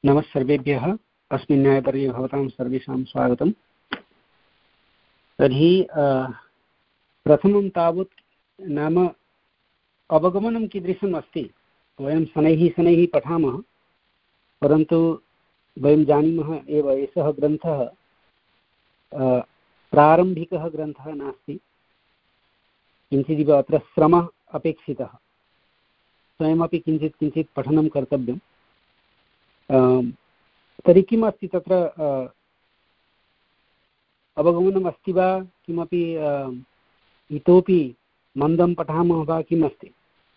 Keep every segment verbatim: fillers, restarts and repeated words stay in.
नमः सर्वेभ्यः। अस्मिन् न्यायपर्ये भवतां सर्वेषां स्वागतम्। तर्हि प्रथमं तावत् नाम अवगमनं कीदृशम् अस्ति। वयं शनैः शनैः पठामः, परन्तु वयं जानीमः एव एषः ग्रन्थः प्रारम्भिकः ग्रन्थः नास्ति। किञ्चिदिव अत्र श्रमः अपेक्षितः, स्वयमपि किञ्चित् किञ्चित् पठनं कर्तव्यं। तर्हि किम् अस्ति तत्र अवगमनम् अस्ति वा, किमपि इतोपि मन्दं पठामः वा, किम् अस्ति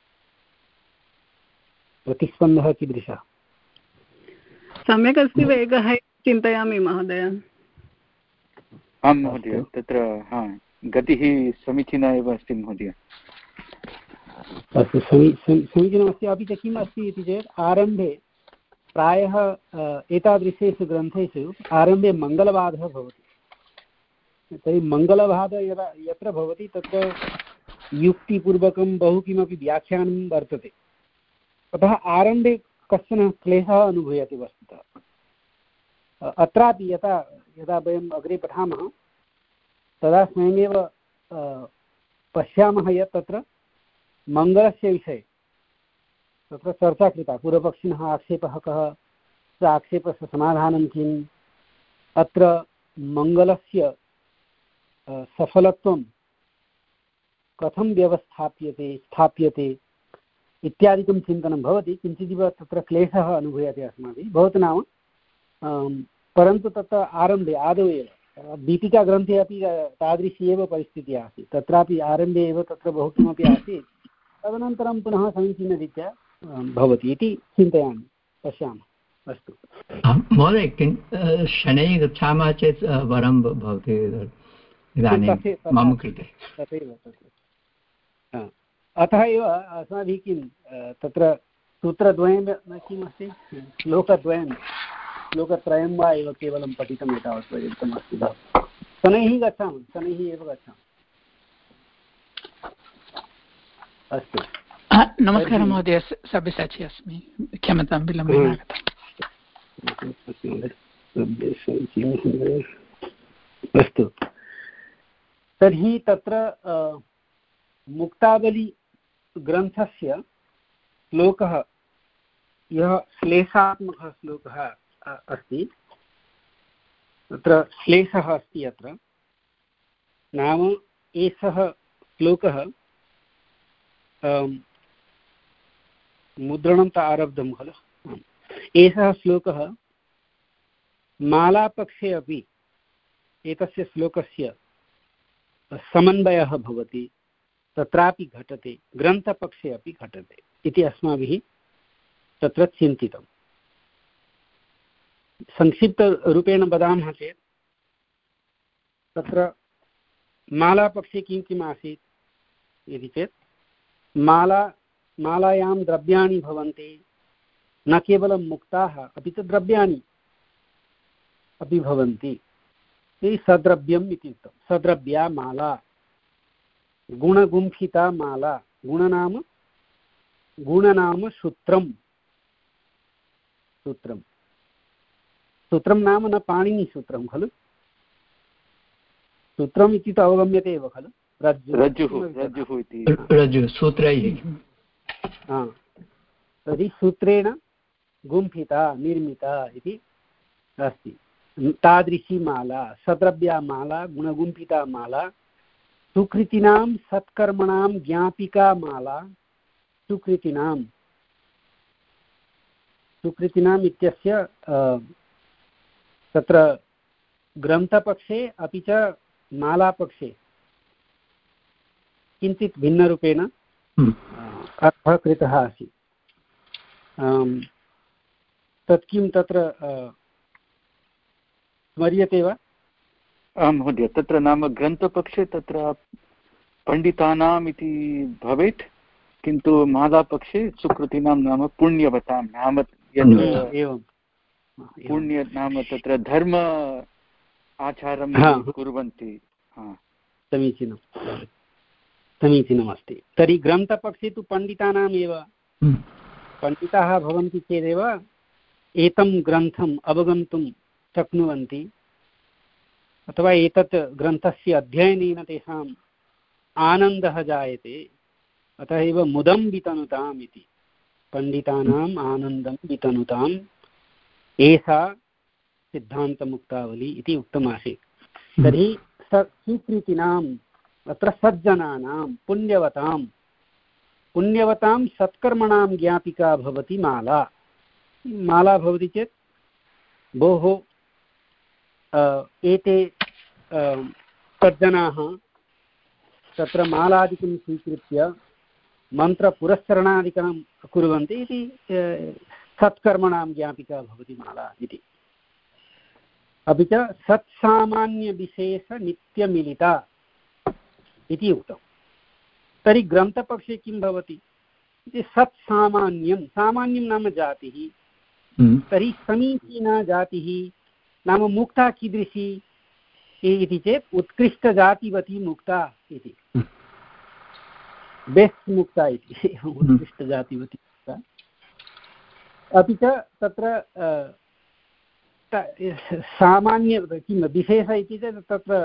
प्रतिस्पन्दः कीदृशः? सम्यक् अस्ति, वेगः चिन्तयामि महोदय। आं महोदय, तत्र हा गतिः समीचीना एव अस्ति महोदय। अस्तु, समीचीनमस्ति। अपि च किम् अस्ति इति चेत् आरम्भे प्रायः एतादृशेषु ग्रन्थेषु आरम्भे मङ्गलवादः भवति। तर्हि मङ्गलवादः यदा यत्र भवति तत्र युक्तिपूर्वकं बहु किमपि व्याख्यानं वर्तते। अतः आरम्भे कश्चन क्लेशः अनुभूयते वस्तुतः। अत्रापि यथा यदा वयम् अग्रे पठामः तदा स्वयमेव पश्यामः यत् तत्र मङ्गलस्य विषये तत्र चर्चा कृता। पूर्वपक्षिणः आक्षेपः कः, स आक्षेपस्य समाधानं किम्, अत्र मङ्गलस्य सफलत्वं कथं व्यवस्थाप्यते स्थाप्यते इत्यादिकं चिन्तनं भवति। किञ्चिदिव तत्र क्लेशः अनुभूयते अस्माभिः। भवतु नाम, परन्तु तत्र आरम्भे आदौ एव दीपिकाग्रन्थे अपि तादृशी एव परिस्थितिः आसीत्। तत्रापि आरम्भे एव तत्र बहु किमपि आसीत्, तदनन्तरं पुनः समीचीनरीत्या भवति इति चिन्तयामि, पश्यामः। अस्तु महोदय, किं शनैः गच्छामः चेत् वरं भवति इदानीं मम कृते। तथैव तथैव अतः एव अस्माभिः किं तत्र सूत्रद्वयं किम् अस्ति, श्लोकद्वयं श्लोकत्रयं वा एव केवलं पठितम् एतावत् पर्यन्तम् अस्ति। शनैः गच्छामः, शनैः एव गच्छामः। अस्तु, नमस्कारः महोदय, सब्यसाची अस्मि, क्षम्यतां विलम्बेन आगतम्। अस्तु, तर्हि तत्र मुक्तावली ग्रन्थस्य श्लोकः, यः श्लेषात्मकः श्लोकः अस्ति, तत्र श्लेषः अस्ति अत्र। नाम एषः श्लोकः मुद्रणं ता आरब्धं खलु। एषः श्लोकः मालापक्षे अपि एतस्य श्लोकस्य समन्वयः भवति, तत्रापि घटते, ग्रन्थपक्षे अपि घटते इति अस्माभिः तत्र चिन्तितं। संक्षिप्तरूपेण वदामः चेत् तत्र मालापक्षे किं किम् आसीत् इति चेत् माला मालायां द्रव्याणि भवन्ति, न केवलं मुक्ताः अपि च द्रव्याणि अपि भवन्ति। सद्रव्यम् इति उक्तं। सद्रव्या माला, गुणगुम्फिता माला, गुणनाम गुणनाम सूत्रं सूत्रं सूत्रं नाम न पाणिनिसूत्रं खलु। सूत्रम् इति तु अवगम्यते एव खलु, रज्जुः रज्जुः इति रज्जुः सूत्रैः। तर्हि सूत्रेण गुम्फिता निर्मिता इति अस्ति। तादृशी माला, सद्रव्या माला, गुणगुम्फिता माला, सुकृतिनां सत्कर्मणां ज्ञापिका माला, सुकृतिनां सुकृतिनाम् इत्यस्य तत्र ग्रन्थपक्षे अपि च मालापक्षे किञ्चित् भिन्नरूपेण अर्थः कृतः आसीत्। तत् किं तत्र स्मर्यते वा? आं महोदय, तत्र नाम ग्रन्थपक्षे तत्र पण्डितानाम् इति भवेत्, किन्तु मालापक्षे सुकृतीनां नाम पुण्यवतां नाम यत्र पुण्य नाम तत्र धर्म आचारं कुर्वन्ति। समीचीनं समीचीनमस्ति। तर्हि ग्रन्थपक्षे तु पण्डितानामेव, पण्डिताः भवन्ति चेदेव एतं ग्रन्थम् अवगन्तुं शक्नुवन्ति अथवा एतत् ग्रन्थस्य अध्ययनेन तेषाम् आनन्दः जायते, अतः एव मुदं वितनुताम् इति, पण्डितानाम् आनन्दं वितनुताम् एषा सिद्धान्तमुक्तावली इति उक्तमासीत्। तर्हि स सुकृतिनाम् अत्र सज्जनानां पुण्यवतां पुण्यवतां सत्कर्मणां ज्ञापिका भवति माला। माला भवति चेत् भोः एते सज्जनाः तत्र मालादिकं स्वीकृत्य मन्त्रपुरस्सरणादिकं कुर्वन्ति इति सत्कर्मणां ज्ञापिका भवति माला इति। अपि च सत्सामान्यविशेषनित्यमिलिता इति उक्तम्। तर्हि ग्रन्थपक्षे किं भवति इति सत्सामान्यं, सामान्यं नाम जातिः, तर्हि समीचीना जातिः नाम मुक्ता कीदृशी इति चेत् उत्कृष्टजातिवती मुक्ता इति, बेस्ट् मुक्ता इति, उत्कृष्टजातिवती मुक्ता। अपि च तत्र सामान्य किं विशेष इति चेत् तत्र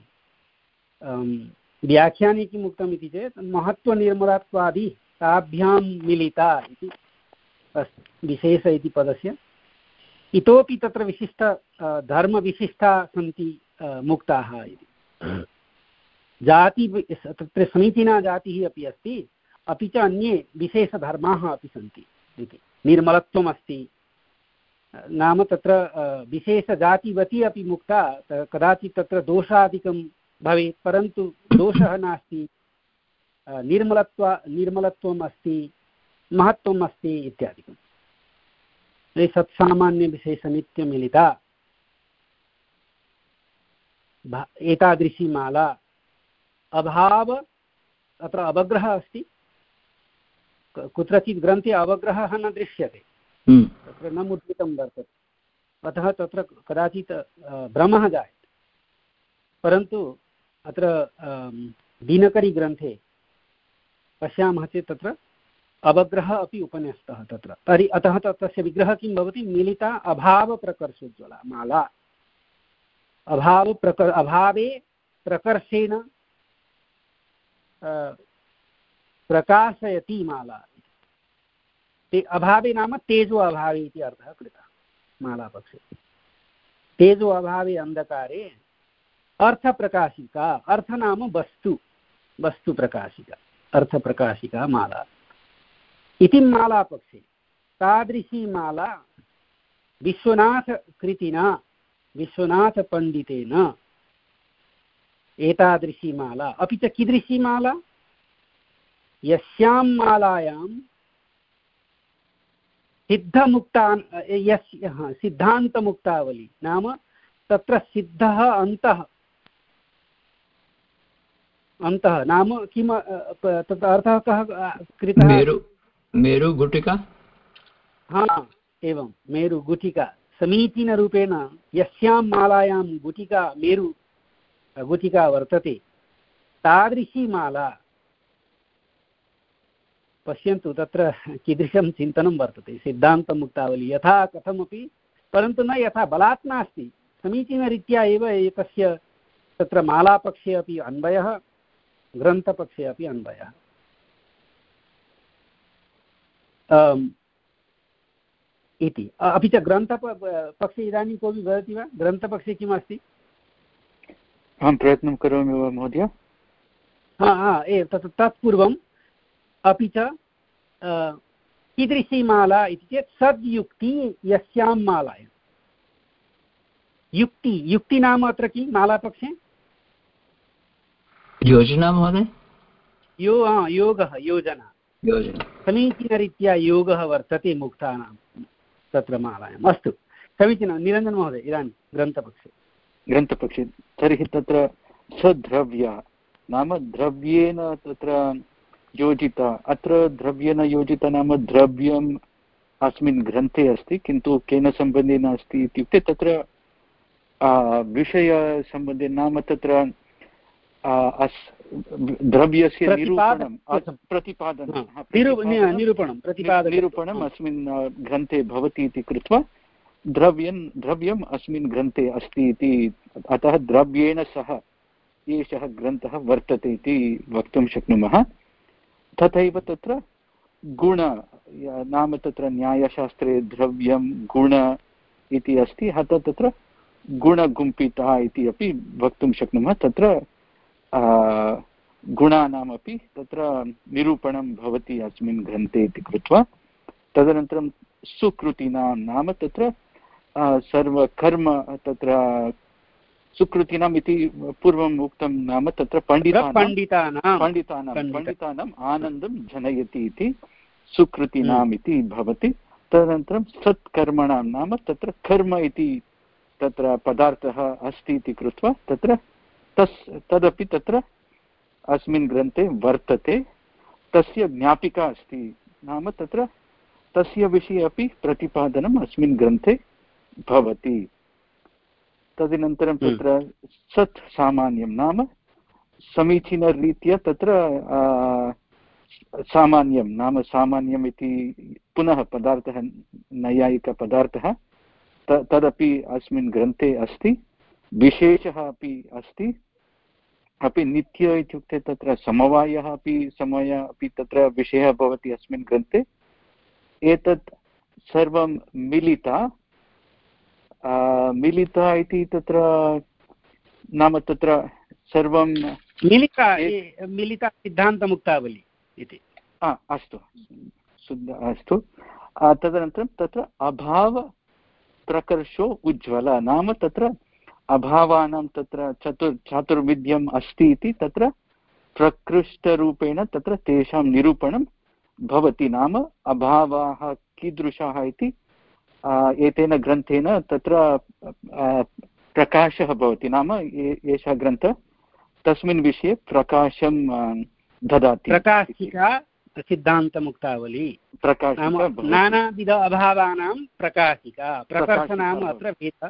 व्याख्याने किम् उक्तम् इति चेत् महत्त्वनिर्मलत्वादि ताभ्यां मिलिता इति विशेष इति पदस्य। इतोपि तत्र विशिष्ट धर्मविशिष्टा सन्ति मुक्ताः इति। जाति तत्र समीचीना जातिः अपि अस्ति, अपि च अन्ये विशेषधर्माः अपि सन्ति इति। निर्मलत्वम् अस्ति नाम तत्र विशेषजातिवती अपि मुक्ता, कदाचित् तत्र दोषादिकं भवेत् परन्तु दोषः नास्ति, निर्मलत्व निर्मलत्वम् अस्ति, महत्त्वम् अस्ति इत्यादिकं। सत्सामान्यविशेषनित्यमिलिता एतादृशी माला। अभाव अत्र अवग्रहः अस्ति, कुत्रचित् ग्रन्थे अवग्रहः न दृश्यते, तत्र न मुद्रितं वर्तते, अतः तत्र कदाचित् भ्रमः जायते। परन्तु अत्र दिनकरीग्रन्थे पश्यामः चेत् तत्र अवग्रहः अपि उपन्यस्तः तत्र। तर्हि अतः तस्य विग्रहः किं भवति, मिलिता अभावप्रकर्षोज्ज्वला माला। अभावप्रकर अभावे प्रकर्षेण प्रकाशयति माला। ते अभावे नाम तेजो अभावे इति अर्थः कृतः मालापक्षे। तेजो अभावे अन्धकारे अर्थप्रकाशिका, अर्थ नाम वस्तु, वस्तुप्रकाशिका, अर्थप्रकाशिका माला इति मालापक्षे। तादृशी माला विश्वनाथकृतिना, विश्वनाथपण्डितेन एतादृशी माला। अपि च कीदृशी माला, यस्यां मालायां सिद्धमुक्ता यस्य सिद्धान्तमुक्तावली नाम तत्र सिद्धः अन्तः, अन्तः नाम किं तत्र अर्थः कः कृतः, मेरु मेरुगुटिका। हा एवं मेरुगुटिका समीचीनरूपेण यस्यां मालायां गुटिका मेरु गुटिका वर्तते तादृशी माला। पश्यन्तु तत्र कीदृशं चिन्तनं वर्तते, सिद्धान्तमुक्तावली यथा कथमपि, परन्तु न यथा बलात् नास्ति, समीचीनरीत्या एव एतस्य तत्र मालापक्षे अपि अन्वयः, ग्रन्थपक्षे अपि अन्वयः। इति। अपि च ग्रन्थपक्षे इदानीं कोऽपि वदति वा, ग्रन्थपक्षे किम् अस्ति? अहं प्रयत्नं करोमि वा महोदय? हा हा ए तत् तत्पूर्वम् अपि च कीदृशी माला इति चेत् सद्युक्ति यस्यां मालायां। युक्ति, युक्ति नाम अत्र किं मालापक्षे? योजना महोदय। यो हा योगः, योजना, योजना। समीचीनरीत्या योगः वर्तते मुक्तानां तत्र मालायाम्। अस्तु समीचीनं। निरञ्जन महोदय इदानीं ग्रन्थपक्षे। ग्रन्थपक्षे तर्हि तत्र सद्रव्या नाम द्रव्येन तत्र योजिता। अत्र द्रव्येन योजिता नाम द्रव्यम् अस्मिन् ग्रन्थे अस्ति, किन्तु केन सम्बन्धेन अस्ति इत्युक्ते तत्र विषयसम्बन्धेन नाम तत्र अस् द्रव्यस्य निरूपणं प्रतिपादनं निरूपणं निरूपणम् अस्मिन् ग्रन्थे भवति इति कृत्वा द्रव्यं द्रव्यम् अस्मिन् ग्रन्थे अस्ति इति, अतः द्रव्येण सह एषः ग्रन्थः वर्तते इति वक्तुं शक्नुमः। तथैव तत्र गुण नाम तत्र न्यायशास्त्रे द्रव्यं गुण इति अस्ति, अतः तत्र गुणगुम्पिता इति अपि वक्तुं शक्नुमः। तत्र गुणानामपि तत्र निरूपणं भवति अस्मिन् ग्रन्थे इति कृत्वा, तदनन्तरं सुकृतीनां नाम तत्र सर्वकर्म तत्र सुकृतीनाम् इति पूर्वम् उक्तं, नाम तत्र पण्डितानां पण्डितानां पण्डितानां पण्डितानाम् आनन्दं जनयति इति सुकृतीनाम् इति भवति। तदनन्तरं सत्कर्मणां नाम तत्र कर्म इति तत्र पदार्थः अस्ति इति कृत्वा तत्र तस् तदपि तत्र अस्मिन् ग्रन्थे वर्तते, तस्य ज्ञापिका अस्ति, नाम तत्र तस्य विषये अपि प्रतिपादनम् अस्मिन् ग्रन्थे भवति। तदनन्तरं तत्र सत् सामान्यं नाम समीचीनरीत्या तत्र सामान्यं नाम सामान्यम् इति पुनः पदार्थः नैयायिकपदार्थः तदपि अस्मिन् ग्रन्थे अस्ति, विशेषः अपि अस्ति, अपि नित्य इत्युक्ते तत्र समवायः अपि समवाय अपि तत्र विषयः भवति अस्मिन् ग्रन्थे। एतत् सर्वं मिलिता मिलिता इति तत्र नाम तत्र सर्वं मिलिता मिलिता सिद्धान्तमुक्तावली इति। अस्तु अस्तु तदनन्तरं तत्र अभावप्रकर्षो उज्ज्वल नाम तत्र अभावानां तत्र चतुर् चातुर्विध्यम् अस्ति इति तत्र प्रकृष्टरूपेण तत्र तेषां निरूपणं भवति, नाम अभावाः कीदृशाः इति एतेन ग्रन्थेन तत्र प्रकाशः भवति, नाम एषः ग्रन्थः तस्मिन् विषये प्रकाशं ददाति। प्रकाशिका सिद्धान्तमुक्तावली नानाविध अभावानां प्रकाशिका प्रकर्षणाम् अत्र भेदः।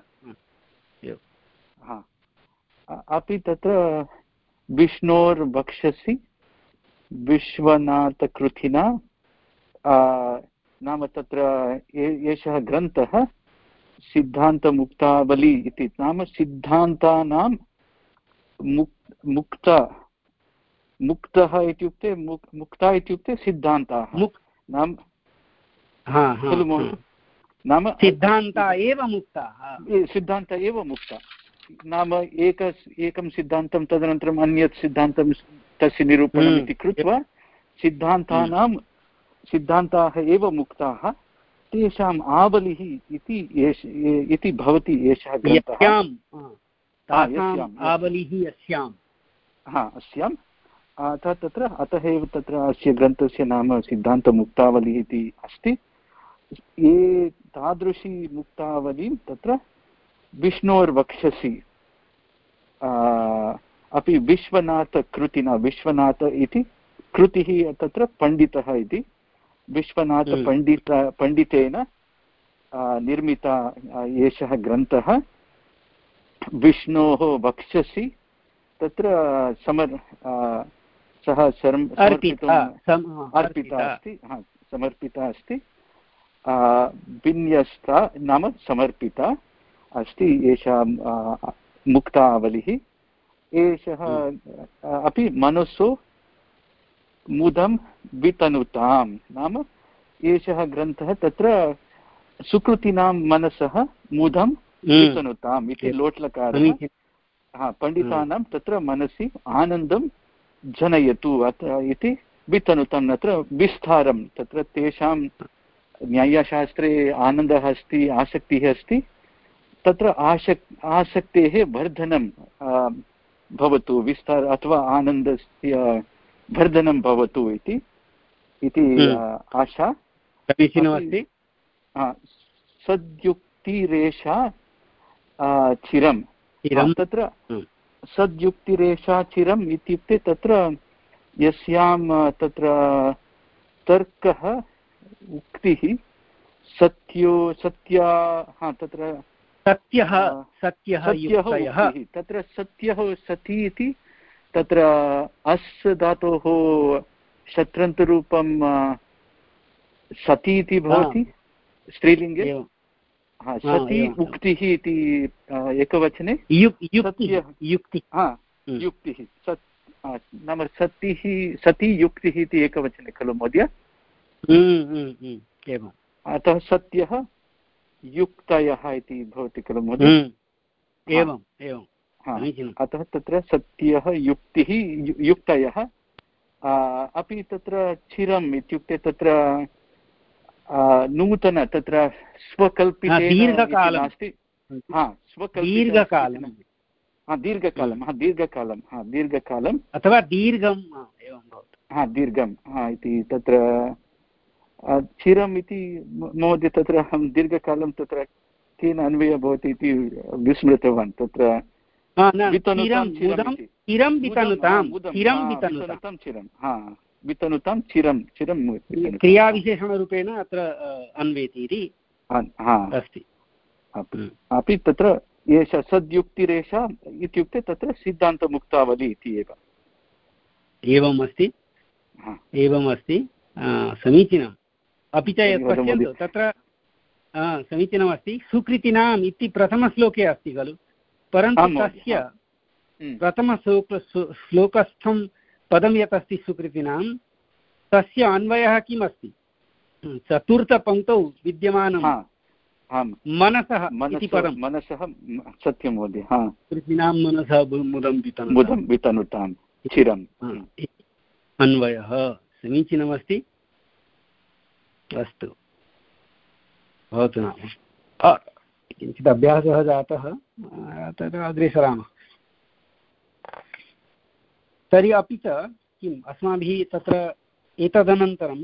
अपि तत्र विष्णोर्वक्षसि विश्वनाथकृतिना नाम तत्र एषः ग्रन्थः सिद्धान्तमुक्तावली इति, नाम सिद्धान्तानां मुक् मुक्ता मुक्तः इत्युक्ते मुक् मुक्ता इत्युक्ते सिद्धान्ताः नाम खलु महोदय, नाम सिद्धान्ता एव मुक्ताः, सिद्धान्त एव मुक्ता नाम एक एकं सिद्धान्तं तदनन्तरम् अन्यत् सिद्धान्तं तस्य निरूपणम् इति कृत्वा सिद्धान्तानां सिद्धान्ताः एव मुक्ताः, तेषाम् आवलिः इति इति भवति एषः ग्रन्थः। आवलिः अस्यां हा अस्याम् अतः तत्र अतः एव तत्र अस्य ग्रन्थस्य नाम सिद्धान्तमुक्तावली इति अस्ति। ये तादृशी मुक्तावलीं तत्र विष्णोर्वक्षसि अपि विश्वनाथकृतिना, विश्वनाथ इति कृतिः तत्र पण्डितः इति, विश्वनाथपण्डित पण्डितेन निर्मिता एषः ग्रन्थः विष्णोः वक्षसि तत्र समर् सः समर्पिता अस्ति समर्पिता अस्ति विन्यस्ता नाम समर्पिता अस्ति एषा मुक्तावलिः। एषः अपि मनसो मुदं वितनुतां नाम एषः ग्रन्थः तत्र सुकृतीनां मनसः मुदं वितनुताम् इति लोट्लकारः हा पण्डितानां तत्र मनसि आनन्दं जनयतु अत्र इति वितनुतं, अत्र विस्तारं तत्र तेषां न्यायशास्त्रे आनन्दः अस्ति, आसक्तिः अस्ति, तत्र आसक् आसक्तेः वर्धनं भवतु, विस्तार अथवा आनन्दस्य वर्धनं भवतु इति इति आशा समीचीनमस्ति। सद्युक्तिरेषा चिरं तत्र सद्युक्तिरेषा चिरम् इत्युक्ते तत्र यस्यां तत्र तर्कः उक्तिः सत्यो सत्या हा तत्र सत्यः सत्यः सत्यः तत्र सत्यः सति इति तत्र अस् धातोः शत्रन्तरूपं सति इति भवति स्त्रीलिङ्गे। हा, सति उक्तिः इति एकवचने युक्तिः सत् नाम सतिः सति युक्तिः इति एकवचने खलु महोदय। अतः सत्यः युक्तयः इति भवति खलु महोदय। एवम् एवं अतः तत्र सत्यः युक्तिः युक्तयः अपि तत्र चिरम् इत्युक्ते तत्र नूतन तत्र स्वकल्पितेन नास्ति। हा स्वकल्पितं हा दीर्घकालं हा दीर्घकालं हा दीर्घकालम् अथवा दीर्घं एवं भवति। हा दीर्घं हा इति तत्र चिरम् इति महोदय तत्र अहं दीर्घकालं तत्र केन अन्वयः भवति इति विस्मृतवान्। तत्र वितनुतां चिरं चिरं क्रियाविशेषणरूपेण अत्र अन्वेति इति अस्ति। अपि तत्र एषा सद्युक्तिरेषा इत्युक्ते तत्र सिद्धान्तमुक्तावली इति एव। एवम् अस्ति एवम् अस्ति समीचीनम्। अपि च पश्यन्तु तत्र समीचीनमस्ति। सुकृतिनाम् इति प्रथमश्लोके अस्ति खलु, परन्तु तस्य प्रथमश्लोक श्लोकस्थं पदं यत् अस्ति सुकृतिनां तस्य अन्वयः किम् अस्ति? चतुर्थपङ्क्तौ विद्यमानं मनसः इति पदं। मनसः सत्यं महोदय। सुकृतिनां मनसः मुदं वितनुतां चिरम् अन्वयः समीचीनमस्ति। अस्तु भवतु नाम किञ्चित् अभ्यासः जातः, तद् अग्रे सरामः। तर्हि अपि च किम् अस्माभिः तत्र एतदनन्तरं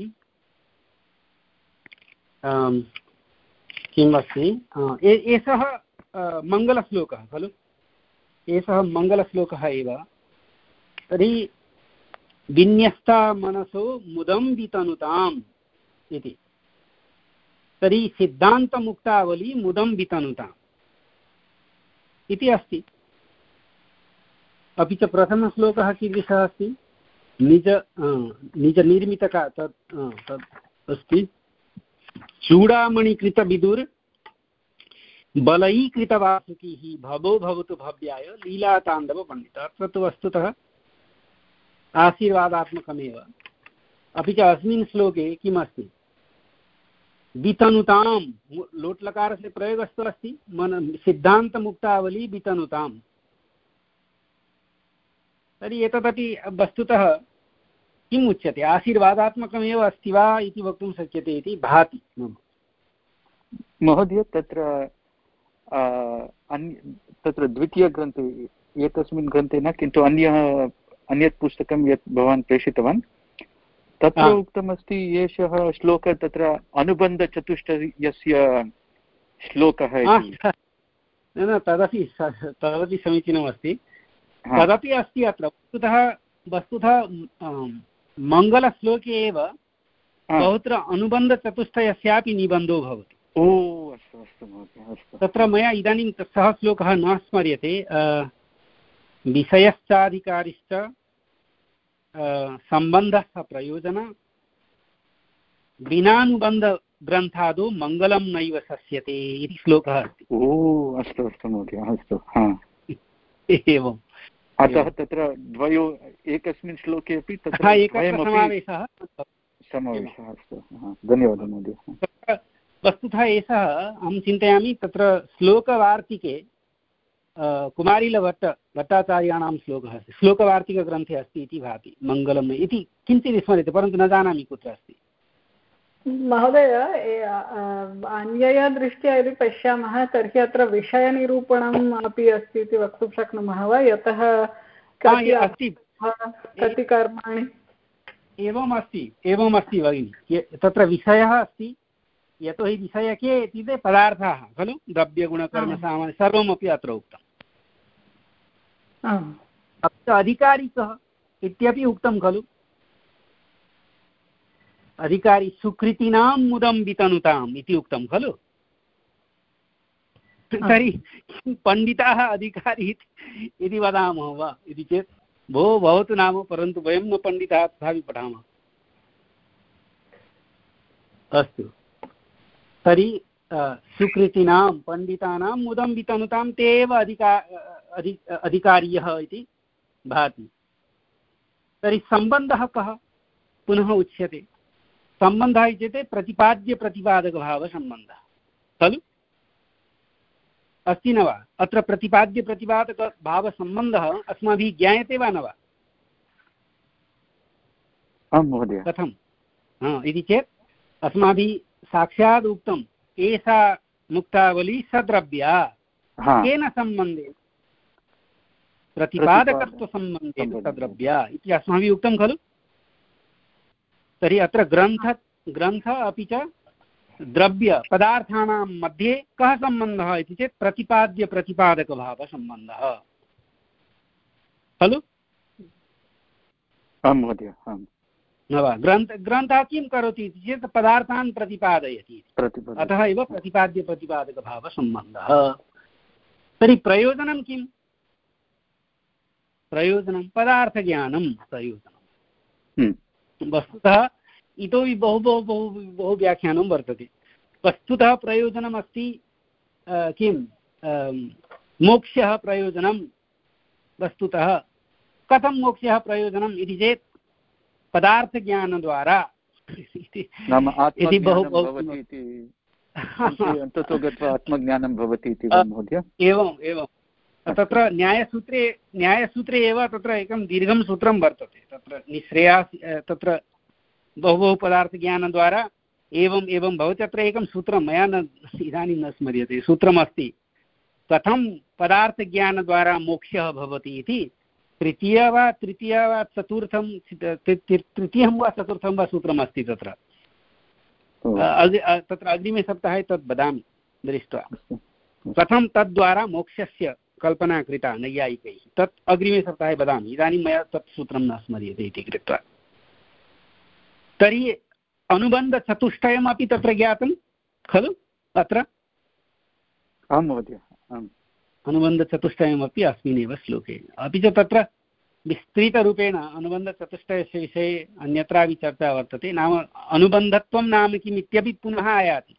किम् अस्ति, एषः मङ्गलश्लोकः खलु, एषः मङ्गलश्लोकः एव। तर्हि विन्यस्ता मनसो मुदं वितनुताम् इति, तर्हि सिद्धान्तमुक्तावली मुदं वितनुताम् इति अस्ति। अपि च प्रथमश्लोकः कीदृशः अस्ति? निज निजनिर्मितका तत् तत् अस्ति। चूडामणिकृतविदुर् बलैकृतवासुकिः भवो भवतु भव्याय लीलाताण्डवपण्डितः। अत्र तु वस्तुतः आशीर्वादात्मकमेव। अपि च अस्मिन् श्लोके किम् अस्ति? वितनुतां लोट्लकारस्य प्रयोगस्तु अस्ति। मन सिद्धान्तमुक्तावली वितनुताम्। तर्हि एतदपि वस्तुतः किम् उच्यते? आशीर्वादात्मकमेव अस्ति वा इति वक्तुं शक्यते इति भाति मम। महोदय तत्र तत्र द्वितीयग्रन्थे एतस्मिन् ग्रन्थे न, किन्तु अन्यः अन्यत् पुस्तकं यत् भवान् प्रेषितवान् तत्र उक्तमस्ति एषः श्लोकः तत्र अनुबन्धचतुष्टयस्य श्लोकः इति। न तदपि तदपि समीचीनमस्ति, तदपि अस्ति अत्र। वस्तुतः वस्तुतः मङ्गलश्लोके एव बहुत्र अनुबन्धचतुष्टयस्यापि निबन्धो भवति। ओ अस्तु अस्तु महोदय अस्तु। तत्र मया इदानीं सः श्लोकः न स्मर्यते। विषयश्चाधिकारिश्च सम्बन्धः प्रयोजन विनानुबन्धग्रन्थादौ मङ्गलं नैव शस्यते इति श्लोकः अस्ति। ओ अस्तु अस्तु महोदय अस्तु। एवं अतः तत्र द्वयो एकस्मिन् श्लोके अपि तत्र समावेशः समावेशः। अस्तु धन्यवादः महोदय। वस्तुतः एषः अहं चिन्तयामि तत्र श्लोकवार्तिके कुमारिलभट्ट भट्टाचार्याणां श्लोकः अस्ति, श्लोकवार्तिकग्रन्थे अस्ति इति भाति। मङ्गलम् इति किञ्चित् स्मर्यते, परन्तु न जानामि कुत्र अस्ति। महोदय अन्यया दृष्ट्या यदि पश्यामः तर्हि अत्र विषयनिरूपणम् अपि अस्ति इति वक्तुं शक्नुमः वा? यतः अस्ति कति कर्माणि एवम् अस्ति एवम् अस्ति भगिनि। तत्र विषयः अस्ति, यतोहि विषय के इत्युक्ते पदार्थाः खलु, द्रव्यगुणकर्मसामान्य सर्वमपि अत्र उक्तम्। अपि च अधिकारी कः इत्यपि उक्तं खलु। अधिकारी सुकृतिनां मुदं वितनुताम् इति उक्तं खलु। तर्हि पण्डिताः अधिकारी इति वदामः वा इति चेत् भो भवतु नाम, परन्तु वयं न पण्डिताः तथापि पठामः। अस्तु, तर्हि सुकृतिनां पण्डितानां मुदं वितनुतां ते एव अधिका अधि अधिकार्यः इति भाति। तर्हि सम्बन्धः कः पुनः उच्यते? सम्बन्धः इत्युक्ते प्रतिपाद्यप्रतिपादकभावसम्बन्धः खलु, अस्ति न वा? अत्र प्रतिपाद्यप्रतिपादकभावसम्बन्धः अस्माभिः ज्ञायते वा न वा? आं महोदय। कथं हा इति चेत् अस्माभिः साक्षात् उक्तम्, एषा मुक्तावली सद्रव्या। केन सम्बन्धेन? प्रतिपादकत्वसम्बन्धेन सद्रव्या इति अस्माभिः उक्तं खलु। तर्हि अत्र ग्रन्थ ग्रन्थ अपि च द्रव्य पदार्थानां मध्ये कः सम्बन्धः इति चेत् प्रतिपाद्यप्रतिपादकभावसम्बन्धः खलु। आं महोदय, आम्। न वा? ग्रन्थ ग्रन्थः किं करोति इति चेत् पदार्थान् प्रतिपादयति, अतः एव प्रतिपाद्यप्रतिपादकभावसम्बन्धः। तर्हि प्रयोजनं किम्? प्रयोजनं पदार्थज्ञानं प्रयोजनं। वस्तुतः इतोपि बहु बहु बहु बहु व्याख्यानं वर्तते। वस्तुतः प्रयोजनमस्ति किं मोक्षः प्रयोजनं। वस्तुतः कथं मोक्षः प्रयोजनम् इति चेत् पदार्थज्ञानद्वारा इति बहु अन्ततो गत्वा आत्मज्ञानं भवति इति वा महोदय? एवम् एवं तत्र न्यायसूत्रे न्यायसूत्रे एव तत्र एकं दीर्घं सूत्रं वर्तते। तत्र निःश्रेया तत्र बहु बहु पदार्थज्ञानद्वारा एवम् एवं भवति। अत्र एकं सूत्रं मया न इदानीं न स्मर्यते, सूत्रमस्ति कथं पदार्थज्ञानद्वारा मोक्षः भवति इति। तृतीय वा तृतीय वा चतुर्थं तृतीयं वा चतुर्थं वा सूत्रमस्ति तत्र। तत्र अग्रिमे सप्ताहे तद् वदामि दृष्ट्वा कथं तद्वारा मोक्षस्य कल्पना कृता नैयायिकैः। तत् अग्रिमे सप्ताहे वदामि, इदानीं मया तत् सूत्रं न स्मर्यते इति कृत्वा। तर्हि अनुबन्धचतुष्टयमपि तत्र ज्ञातं खलु अत्र? आं महोदय, आम्। अनुबन्धचतुष्टयमपि अस्मिन्नेव श्लोके। अपि च तत्र विस्तृतरूपेण अनुबन्धचतुष्टयस्य विषये अन्यत्रापि चर्चा वर्तते। नाम अनुबन्धत्वं नाम किम् इत्यपि पुनः आयाति।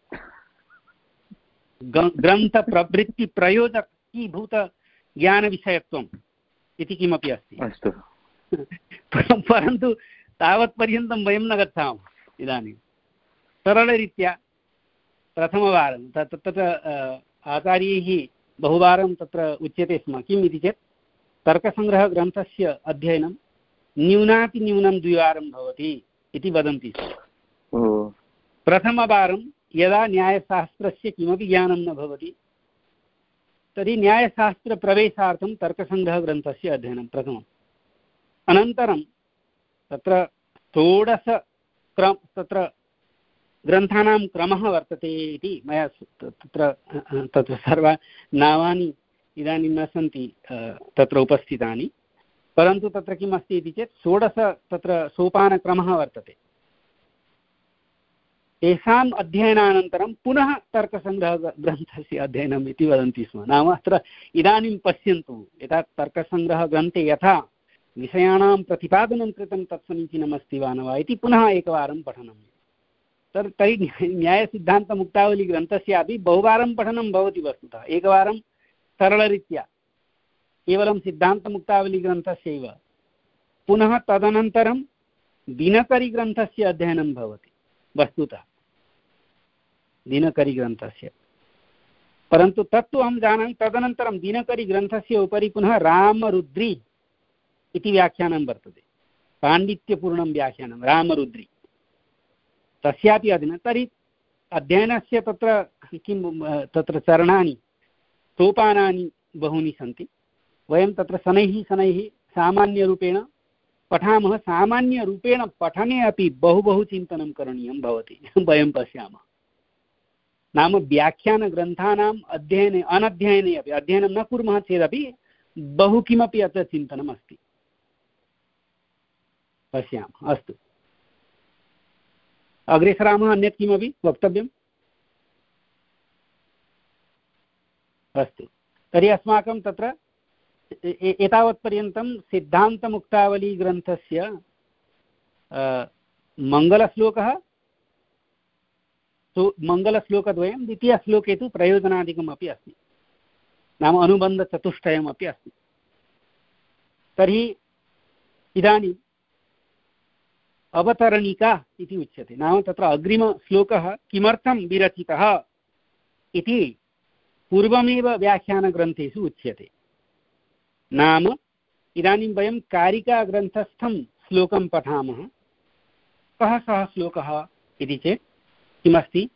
ग्रन्थप्रवृत्तिप्रयोजकीभूतज्ञानविषयत्वम् इति किमपि अस्ति। अस्तु, परन्तु तावत्पर्यन्तं वयं न गच्छामः इदानीं। सरलरीत्या प्रथमवारं तत् तत्र आचार्यैः बहुवारं तत्र उच्यते स्म किम् इति चेत् तर्कसङ्ग्रहग्रन्थस्य अध्ययनं न्यूनातिन्यूनं द्विवारं भवति इति वदन्ति स्म। प्रथमवारं यदा न्यायशास्त्रस्य किमपि ज्ञानं न भवति तर्हि न्यायशास्त्रप्रवेशार्थं तर्कसङ्ग्रहग्रन्थस्य अध्ययनं प्रथमम्। अनन्तरं तत्र षोडशक्रम तत्र ग्रन्थानां क्रमः वर्तते इति मया तत्र तत्र सर्वा नामानि इदानीं न सन्ति तत्र उपस्थितानि, परन्तु तत्र किम् अस्ति इति चेत् षोडश तत्र सोपानक्रमः वर्तते। तेषाम् अध्ययनानन्तरं पुनः तर्कसङ्ग्रहग्रन्थस्य अध्ययनम् इति वदन्ति स्म। नाम अत्र इदानीं पश्यन्तु, यथा तर्कसङ्ग्रहग्रन्थे यथा विषयाणां प्रतिपादनं कृतं तत् समीचीनमस्ति वा न वा इति पुनः एकवारं पठनं। तर् तर्हि न्यायसिद्धान्तमुक्तावलीग्रन्थस्यापि बहुवारं पठनं भवति वस्तुतः। एकवारं सरलरीत्या केवलं सिद्धान्तमुक्तावलीग्रन्थस्यैव, पुनः तदनन्तरं दिनकरीग्रन्थस्य अध्ययनं भवति वस्तुतः, दिनकरीग्रन्थस्य। परन्तु तत्तु अहं जानामि, तदनन्तरं दिनकरीग्रन्थस्य उपरि पुनः रामरुद्री इति व्याख्यानं वर्तते, पाण्डित्यपूर्णं व्याख्यानं रामरुद्री, तस्यापि अध्ययनं। तर्हि अध्ययनस्य तत्र किं तत्र चरणानि सोपानानि बहूनि सन्ति। वयं तत्र शनैः शनैः सामान्यरूपेण पठामः। सामान्यरूपेण पठने अपि बहु बहु चिन्तनं करणीयं भवति, वयं पश्यामः। नाम व्याख्यानग्रन्थानाम् अध्ययने अनध्ययने अपि अध्ययनं न कुर्मः चेदपि बहु किमपि अत्र चिन्तनम् अस्ति, पश्यामः। अस्तु, अग्रे सरामः। अन्यत् किमपि वक्तव्यम्? अस्तु, तर्हि अस्माकं तत्र एतावत्पर्यन्तं सिद्धान्तमुक्तावलीग्रन्थस्य मङ्गलश्लोकः, मङ्गलश्लोकद्वयं, द्वितीयश्लोके तु प्रयोजनादिकम् अपि अस्ति, नाम अनुबन्धचतुष्टयम् अपि अस्ति। तर्हि इदानीम् अवतरणिका इति उच्यते, नाम तत्र अग्रिमश्लोकः किमर्थं विरचितः इति पूर्वमेव व्याख्यानग्रन्थेषु उच्यते। नाम इदानीं वयं कारिकाग्रन्थस्थं श्लोकं पठामः। कः सः श्लोकः इति चेत् किमस्ति,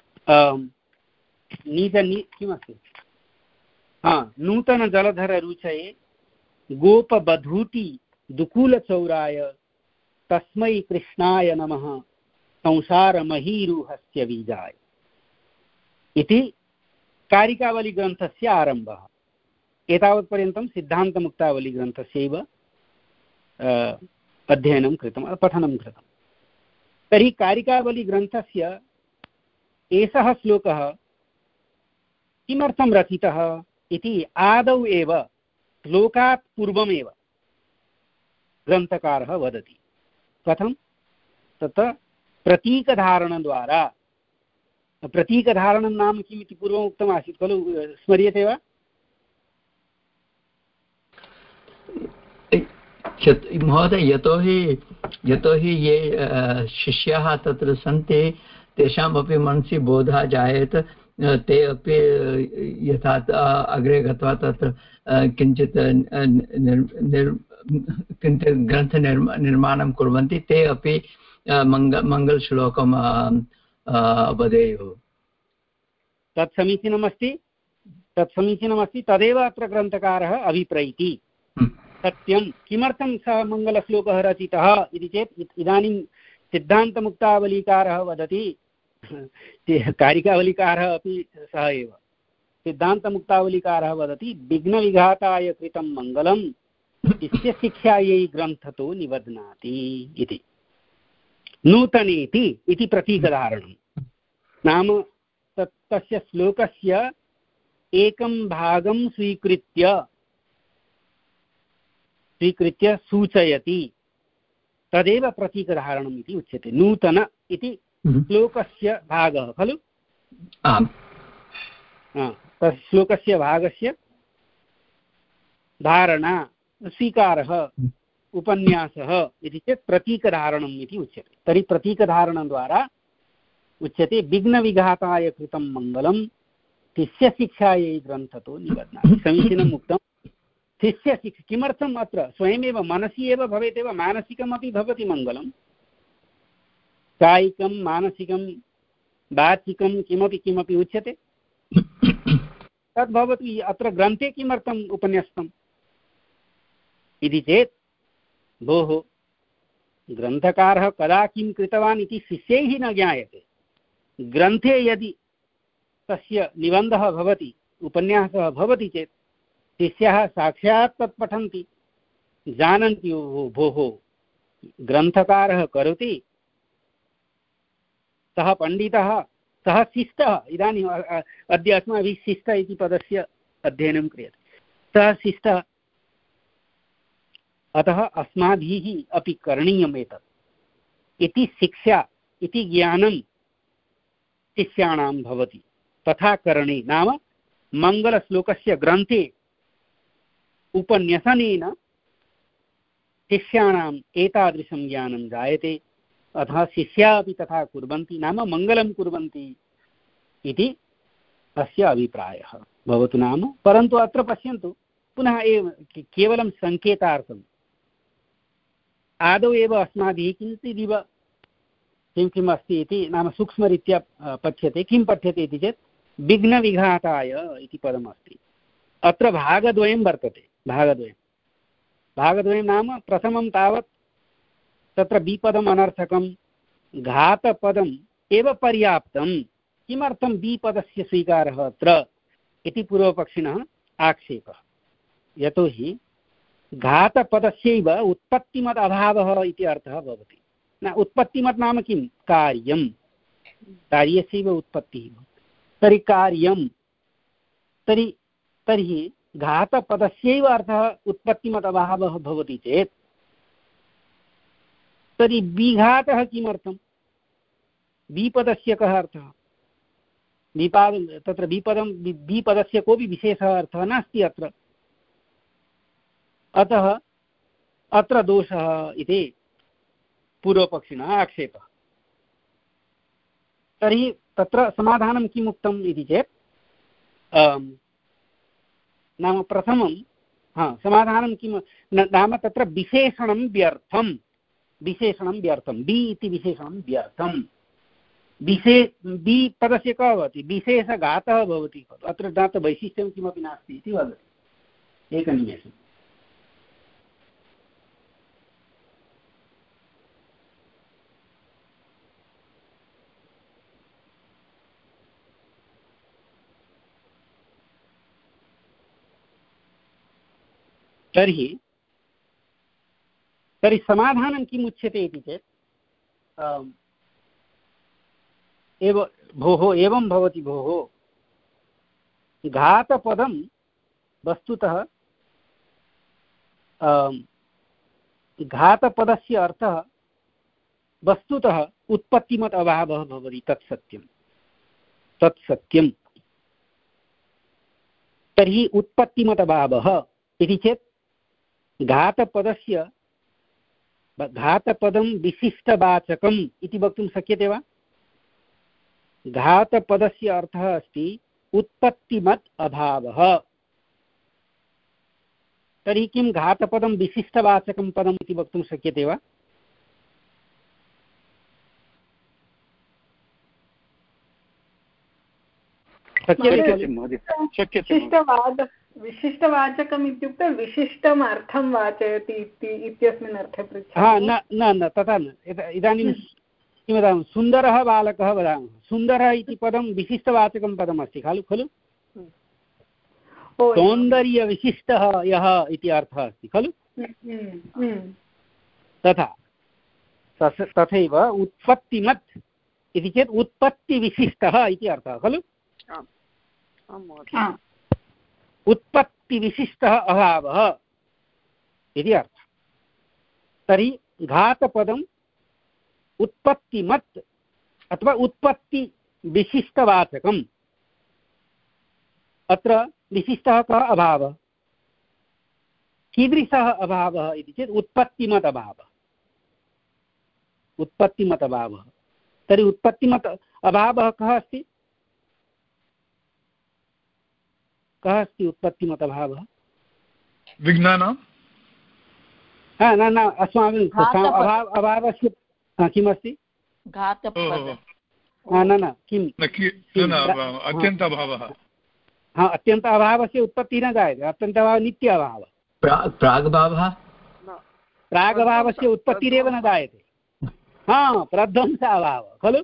नीतनि किमस्ति, हा, नूतनजलधररुचये गोपबधूति दुकूलचौराय तस्मै कृष्णाय नमः संसारमहीरुहस्य बीजाय इति कारिकावलीग्रन्थस्य आरम्भः। एतावत्पर्यन्तं सिद्धान्तमुक्तावलीग्रन्थस्यैव अध्ययनं कृतं, पठनं कृतं। तर्हि कारिकावलीग्रन्थस्य एषः श्लोकः किमर्थं रचितः इति आदौ एव श्लोकात् पूर्वमेव ग्रन्थकारः वदति। कथं? तत्र प्रतीकधारणद्वारा, प्रतीकधारणं नाम किम् इति पूर्वम् उक्तमासीत् खलु, स्मर्यते वा? महोदय, यतोहि यतोहि ये शिष्याः तत्र सन्ति तेषामपि मनसि बोधः जायेत, ते अपि यथा अग्रे गत्वा तत्र किञ्चित् किञ्चित् ग्रन्थनिर्मा निर्माणं कुर्वन्ति, ते अपि मङ्ग मङ्गलश्लोकं वदेयुः। तत् समीचीनमस्ति, तत् समीचीनमस्ति, तदेव अत्र ग्रन्थकारः अभिप्रैति। सत्यं, किमर्थं सः मङ्गलश्लोकः रचितः इति चेत् इदानीं सिद्धान्तमुक्तावलीकारः वदति, कारिकावलीकारः अपि सः एव, सिद्धान्तमुक्तावलीकारः वदति विघ्नविघाताय कृतं मङ्गलं यस्य शिक्षायै ग्रन्थतो निबध्नाति इति। नूतनेति इति प्रतीकधारणं, नाम तत् तस्य श्लोकस्य एकं भागं स्वीकृत्य स्वीकृत्य सूचयति, तदेव प्रतीकधारणम् इति उच्यते। नूतन इति श्लोकस्य भागः खलु, तस्य श्लोकस्य भागस्य धारणा, स्वीकारः, उपन्यासः इति चेत् प्रतीकधारणम् इति उच्यते। तर्हि प्रतीकधारणद्वारा उच्यते विघ्नविघाताय कृतं मङ्गलं शिष्य शिक्षायै ग्रन्थतो निबध्नाति। समीचीनम् उक्तं। शिष्य शिक्षा किमर्थम् अत्र स्वयमेव मनसि एव भवेदेव, मानसिकमपि भवति मङ्गलं, कायिकं मानसिकं वाचिकं किमपि किमपि उच्यते, तद् भवति। अत्र ग्रन्थे किमर्थम् उपन्यस्तम् इति चेत्, भोः ग्रन्थकारः कदा किं कृतवान् इति शिष्यैः न ज्ञायते। ग्रन्थे यदि तस्य निबन्धः भवति, उपन्यासः भवति चेत् शिष्याः साक्षात् तत् पठन्ति, जानन्ति, भोः ग्रन्थकारः करोति, सः पण्डितः, सः शिष्टः। इदानीम् अद्य अस्माभिः शिष्ट इति पदस्य अध्ययनं क्रियते, सः शिष्टः। अतः अस्माभिः अपि करणीयम् एतत् इति शिक्षा इति ज्ञानं शिष्याणां भवति। तथा करणे नाम मङ्गलश्लोकस्य ग्रन्थे उपन्यसनेन शिष्याणाम् एतादृशं ज्ञानं जायते। अतः शिष्याः अपि तथा कुर्वन्ति, नाम मङ्गलं कुर्वन्ति इति अस्य अभिप्रायः भवतु नाम। परन्तु अत्र पश्यन्तु, पुनः एव केवलं सङ्केतार्थम् आदौ एव अस्माभिः किञ्चिदिव किं किम् अस्ति इति नाम सूक्ष्मरीत्या पठ्यते। किं पठ्यते इति चेत् विघ्नविघाताय इति पदमस्ति। अत्र भागद्वयं वर्तते, भागद्वयं भागद्वयं नाम प्रथमं तावत् तत्र बिपदम् अनर्थकं, घातपदम् एव पर्याप्तं। किमर्थं बिपदस्य स्वीकारः अत्र इति पूर्वपक्षिणः आक्षेपः। यतोहि घातपदस्यैव उत्पत्तिमत् अभावः इति अर्थः भवति। न, उत्पत्तिमत् नाम किं? कार्यं, कार्यस्यैव उत्पत्तिः। तर्हि कार्यं, तर्हि तर्हि घातपदस्यैव अर्थः उत्पत्तिमत् अभावः भवति चेत् तर्हि विघातः किमर्थं? विपदस्य कः अर्थः? विपाद तत्र विपदं विपदस्य कोऽपि विशेषः अर्थः नास्ति अत्र। अतः अत्र दोषः इति पूर्वपक्षिणः आक्षेपः। तर्हि तत्र समाधानं किम् उक्तम् इति चेत् नाम प्रथमं हा समाधानं किं नाम तत्र विशेषणं व्यर्थं विशेषणं व्यर्थं बि इति विशेषणं व्यर्थं। विशे बि पदस्य कः भवति? विशेषघातः भवति। अत्र ज्ञात वैशिष्ट्यं किमपि नास्ति इति वदति। एकनिमेषम्। तर्हि तर्हि समाधानं किम् उच्यते इति चेत् एव भोः एवं भवति भोः, घातपदं वस्तुतः घातपदस्य अर्थः वस्तुतः उत्पत्तिमत् अभावः भवति। तत्सत्यं तत्सत्यं तर्हि उत्पत्तिमत् अभावः इति चेत् घातपदस्य घातपदं विशिष्टवाचकम् इति वक्तुं शक्यते वा? घातपदस्य अर्थः अस्ति उत्पत्तिमत् अभावः। तर्हि किं घातपदं विशिष्टवाचकं पदम् इति वक्तुं शक्यते वा? शक्यते। विशिष्टवाचकम् इत्युक्ते विशिष्टम् अर्थं वाचयति इत्यस्मिन् अर्थे पृच्छामि। न न न तथा न। इदानीं किं वदामः? सुन्दरः बालकः वदामः। सुन्दरः इति पदं विशिष्टवाचकं पदमस्ति खलु खलु सौन्दर्यविशिष्टः यः इति अर्थः अस्ति खलु। तथा तथैव उत्पत्तिमत् इति चेत् उत्पत्तिविशिष्टः इति अर्थः खलु। उत्पत्तिविशिष्टः अभावः इति अर्थः। तर्हि घातपदम् उत्पत्तिमत् अथवा उत्पत्तिविशिष्टवाचकम्। अत्र विशिष्टः कः? अभावः। कीदृशः अभावः इति चेत् उत्पत्तिमत् अभावः। उत्पत्तिमत् अभावः। तर्हि उत्पत्तिमत् अभावः कः अस्ति? कः अस्ति उत्पत्तिमत् अभावः? विज्ञानं न न अस्माभिः अभाव अभावस्य किमस्ति? घातपद न न किम् अत्यन्त अभावः। हा अत्यन्त अभावस्य उत्पत्तिः न जायते। अत्यन्त अभावः नित्य अभावः। प्रागभावः प्रागभावस्य उत्पत्तिरेव न जायते। हा प्रध्वंस अभावः खलु।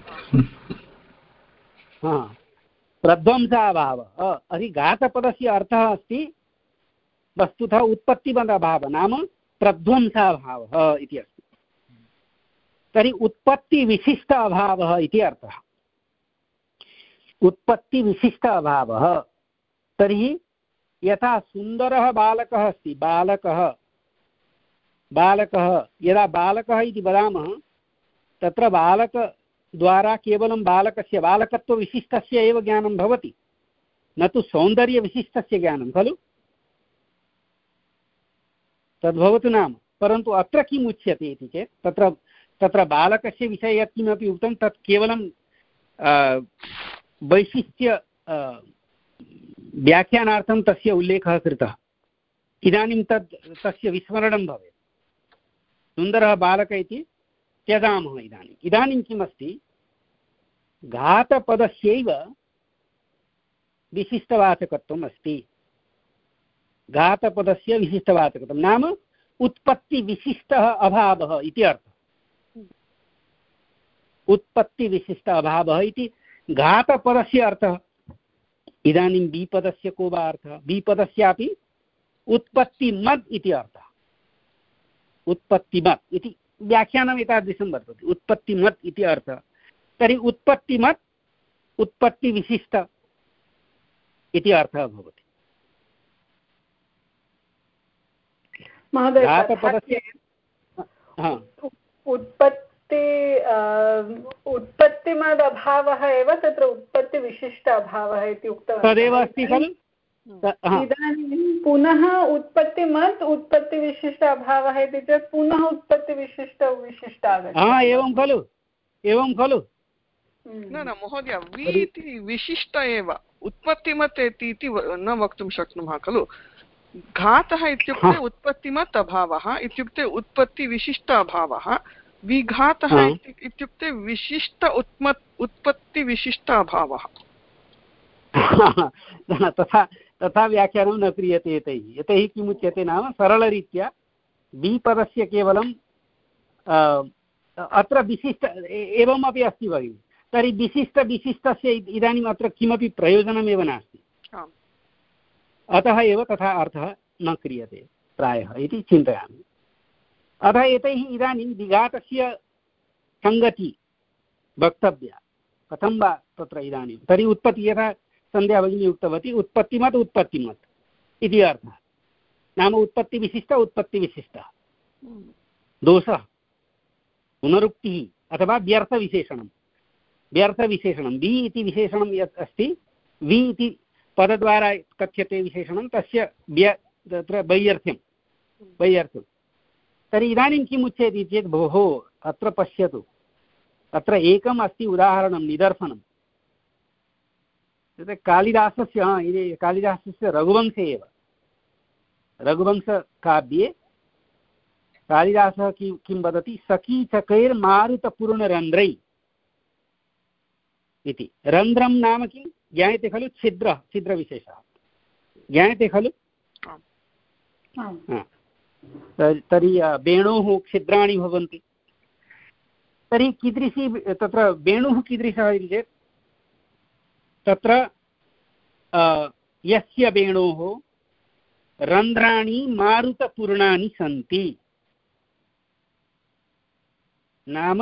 हा प्रध्वंसाभावः। अहि घातपदस्य अर्थः अस्ति वस्तुतः उत्पत्तिमत् अभावः नाम प्रध्वंसाभावः इति अस्ति। तर्हि उत्पत्तिविशिष्ट अभावः इति अर्थः। उत्पत्तिविशिष्ट अभावः। तर्हि यथा सुन्दरः बालकः अस्ति, बालकः बालकः यदा बालकः इति वदामः तत्र बालकद्वारा केवलं बालकस्य बालकत्वविशिष्टस्य एव ज्ञानं भवति, न तु सौन्दर्यविशिष्टस्य ज्ञानं खलु। तद्भवतु नाम। परन्तु अत्र किम् उच्यते इति चेत् तत्र तत्र बालकस्य विषये यत् किमपि उक्तं तत् केवलं वैशिष्ट्य व्याख्यानार्थं तस्य उल्लेखः कृतः। इदानीं तत् तस्य विस्मरणं भवेत्। सुन्दरः बालकः इति त्यजामः। इदानीम् इदानीं किमस्ति? घातपदस्यैव विशिष्टवाचकत्वम् अस्ति। घातपदस्य विशिष्टवाचकत्वं नाम उत्पत्तिविशिष्टः अभावः इति अर्थः। उत्पत्तिविशिष्ट अभावः इति घातपदस्य अर्थः। इदानीं बीपदस्य को वा अर्थः? बीपदस्यापि उत्पत्तिमत् इति अर्थः। उत्पत्तिमत् इति व्याख्यानम् एतादृशं वर्तते। उत्पत्तिमत् इति अर्थः। तर्हि उत्पत्तिमत् उत्पत्तिविशिष्ट इति अर्थः भवति। महोदय घातपदस्य उत्पत्ति उत्पत्तिमद् अभावः एव तत्र उत्पत्तिविशिष्ट अभावः इति उक्तवन्तः तदेव अस्ति खलु। इदानीं पुनः उत्पत्तिमत् उत्पत्तिविशिष्ट अभावः इति चेत् पुनः उत्पत्तिविशिष्ट विशिष्ट आगच्छति। एवं खलु एवं खलु न न महोदय वि इति विशिष्ट एव उत्पत्तिमत् इति न वक्तुं शक्नुमः खलु। घातः इत्युक्ते उत्पत्तिमत् अभावः इत्युक्ते उत्पत्तिविशिष्ट अभावः। विघातः इत्युक्ते विशिष्ट उत्मत् उत्पत्तिविशिष्ट अभावः। तथा तथा व्याख्यानं न क्रियते यतैः यतैः किमुच्यते नाम सरलरीत्या विपदस्य केवलं अत्र विशिष्ट एवमपि अस्ति भगिनि। तर्हि विशिष्टविशिष्टस्य इदानीम् अत्र किमपि प्रयोजनमेव नास्ति, अतः एव तथा अर्थः न क्रियते प्रायः इति चिन्तयामि। अतः एतैः इदानीं विघातस्य सङ्गति वक्तव्या कथं वा तत्र इदानीं। तर्हि उत्पत्ति यथा सन्ध्या भगिनी उक्तवती उत्पत्तिमत् उत्पत्तिमत् इति अर्थः नाम उत्पत्तिविशिष्ट उत्पत्तिविशिष्टः दोषः पुनरुक्तिः अथवा व्यर्थविशेषणं। व्यर्थविशेषणं वि इति विशेषणं यत् अस्ति वि इति पदद्वारा कथ्यते विशेषणं तस्य व्य तत्र वैयर्थ्यं वैयर्थ्यं। तर्हि इदानीं किम् उच्यते चेत् भोः अत्र पश्यतु अत्र एकम् अस्ति उदाहरणं निदर्शनं कालिदासस्य कालिदासस्य रघुवंशे एव रघुवंशकाव्ये कालिदासः कि किं वदति सकीचकैर्मारुतपूर्णरन्ध्रै इति। रन्ध्रं नाम किं ज्ञायते खलु छिद्रः छिद्रविशेषः ज्ञायते खलु। तर्हि वेणोः छिद्राणि भवन्ति। तर्हि कीदृशी तत्र वेणुः कीदृशः इति चेत् तत्र यस्य वेणोः रन्ध्राणि मारुतपूर्णानि सन्ति नाम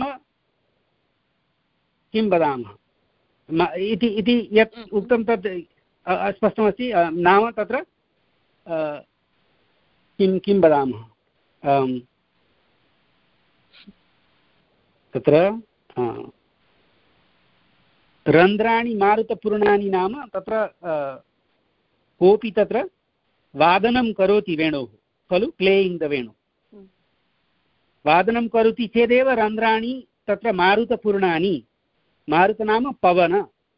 किं वदामः इति इति यत् उक्तं तत् स्पष्टमस्ति। नाम तत्र किं किं वदामः तत्र रन्ध्राणि मारुतपूर्णानि नाम तत्र कोऽपि तत्र वादनं करोति वेणोः खलु प्लेयिङ्ग् द वेणु वादनं करोति चेदेव रन्ध्राणि तत्र मारुतपूर्णानि मारुत नाम पवन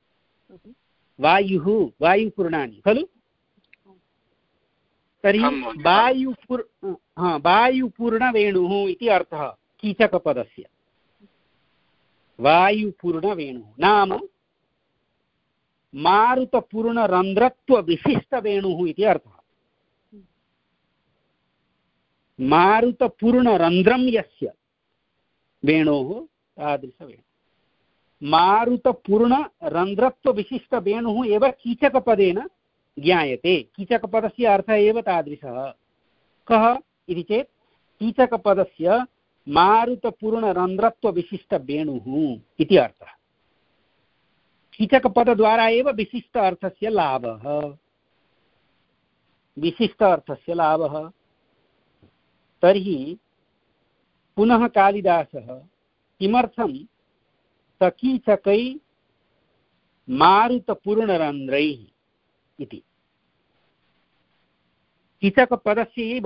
वायुः वायुपूर्णानि खलु। तर्हि वायुपूर् हा वायुपूर्णवेणुः इति अर्थः कीचकपदस्य। वायुपूर्णवेणुः नाम मारुतपूर्णरन्ध्रत्वविशिष्टवेणुः इति अर्थः। मारुतपूर्णरन्ध्रं यस्य वेणोः तादृशवेणुः मारुतपूर्णरन्ध्रत्वविशिष्टवेणुः एव कीचकपदेन ज्ञायते। कीचकपदस्य अर्थः एव तादृशः। कः इति चेत् कीचकपदस्य मारुतपूर्णरन्ध्रत्वविशिष्टवेणुः इति अर्थः। कीचकपदद्वारा एव विशिष्ट अर्थस्य लाभः विशिष्ट अर्थस्य लाभः। तर्हि पुनः कालिदासः किमर्थं सकीचकै मारुतपूर्णरन्ध्रैः इति कीचकपदस्य एव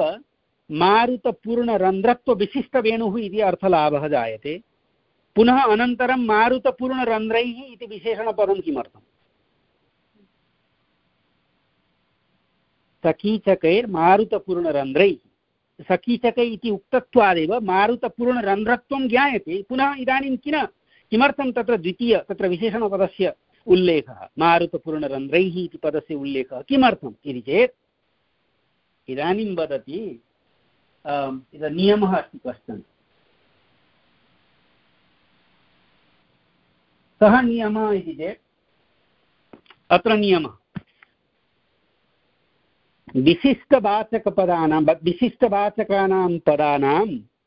मारुतपूर्णरन्ध्रत्वविशिष्टवेणुः इति अर्थलाभः जायते। पुनः अनन्तरं मारुतपूर्णरन्ध्रैः इति विशेषणपदं किमर्थम् सकीचकैर्मारुतपूर्णरन्ध्रैः सकीचकै इति उक्तत्वादेव मारुतपूर्णरन्ध्रत्वं ज्ञायते। पुनः इदानीं किन किमर्थं तत्र द्वितीय तत्र विशेषणपदस्य उल्लेखः मारुतपूर्णरन्ध्रैः इति पदस्य उल्लेखः किमर्थम् इति चेत् इदानीं वदति नियमः अस्ति कश्चन। सः नियमः इति चेत् अत्र नियमः विशिष्टवाचकपदानां विशिष्टवाचकानां पदानां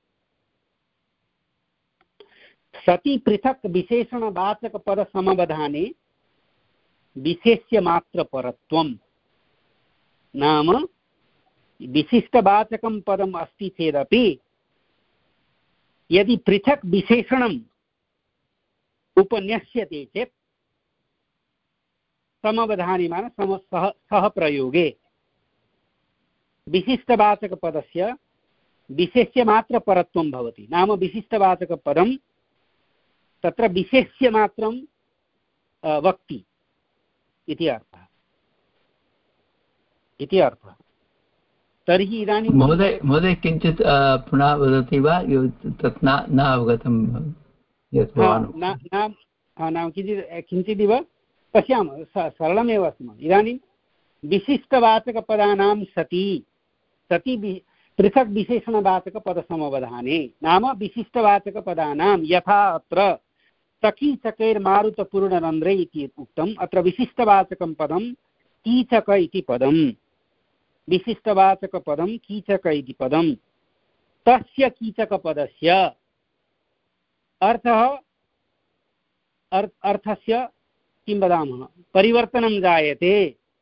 सति पृथक् विशेषणवाचकपदसमवधाने विशेष्यमात्रपरत्वं नाम विशिष्टवाचकं पदम् अस्ति चेदपि यदि पृथक् विशेषणम् उपन्यस्यते चेत् समवधानिमान सम सह सह प्रयोगे विशिष्टवाचकपदस्य विशेष्यमात्रपरत्वं भवति। नाम विशिष्टवाचकपदं तत्र विशेष्यमात्रं वक्ति इति अर्थः इति अर्थः। तर्हि इदानीं महोदय महोदय किञ्चित् पुनः वदति वा? तत् न अवगतं यत् भवान् नाम किञ्चित् किञ्चिदिव पश्यामः, सरलमेव अस्ति। इदानीं विशिष्टवाचकपदानां सति सति पृथक् विशेषणवाचकपदसमवधाने नाम विशिष्टवाचकपदानां यथा अत्र सकीचकैर्मारुतपूर्णरन्ध्रै इति उक्तम्, अत्र विशिष्टवाचकं पदं कीचक इति पदं, विशिष्टवाचकपदं कीचक इति पदं, तस्य कीचकपदस्य अर्थः अर्थस्य किं वदामः परिवर्तनं जायते।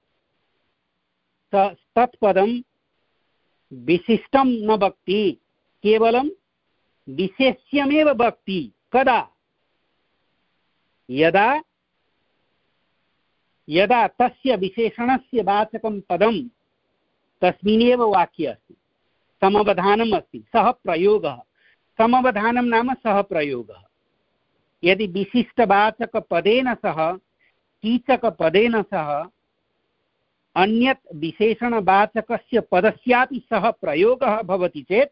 तत्पदं विशिष्टं न वक्ति, केवलं विशेष्यमेव वक्ति। कदा? यदा यदा तस्य विशेषणस्य वाचकं पदं तस्मिन्नेव वाक्ये अस्ति, समवधानम् अस्ति, सः प्रयोगः। समवधानं नाम सः प्रयोगः। यदि विशिष्टवाचकपदेन सह कीचकपदेन सह अन्यत् विशेषणवाचकस्य पदस्यापि सह प्रयोगः भवति चेत्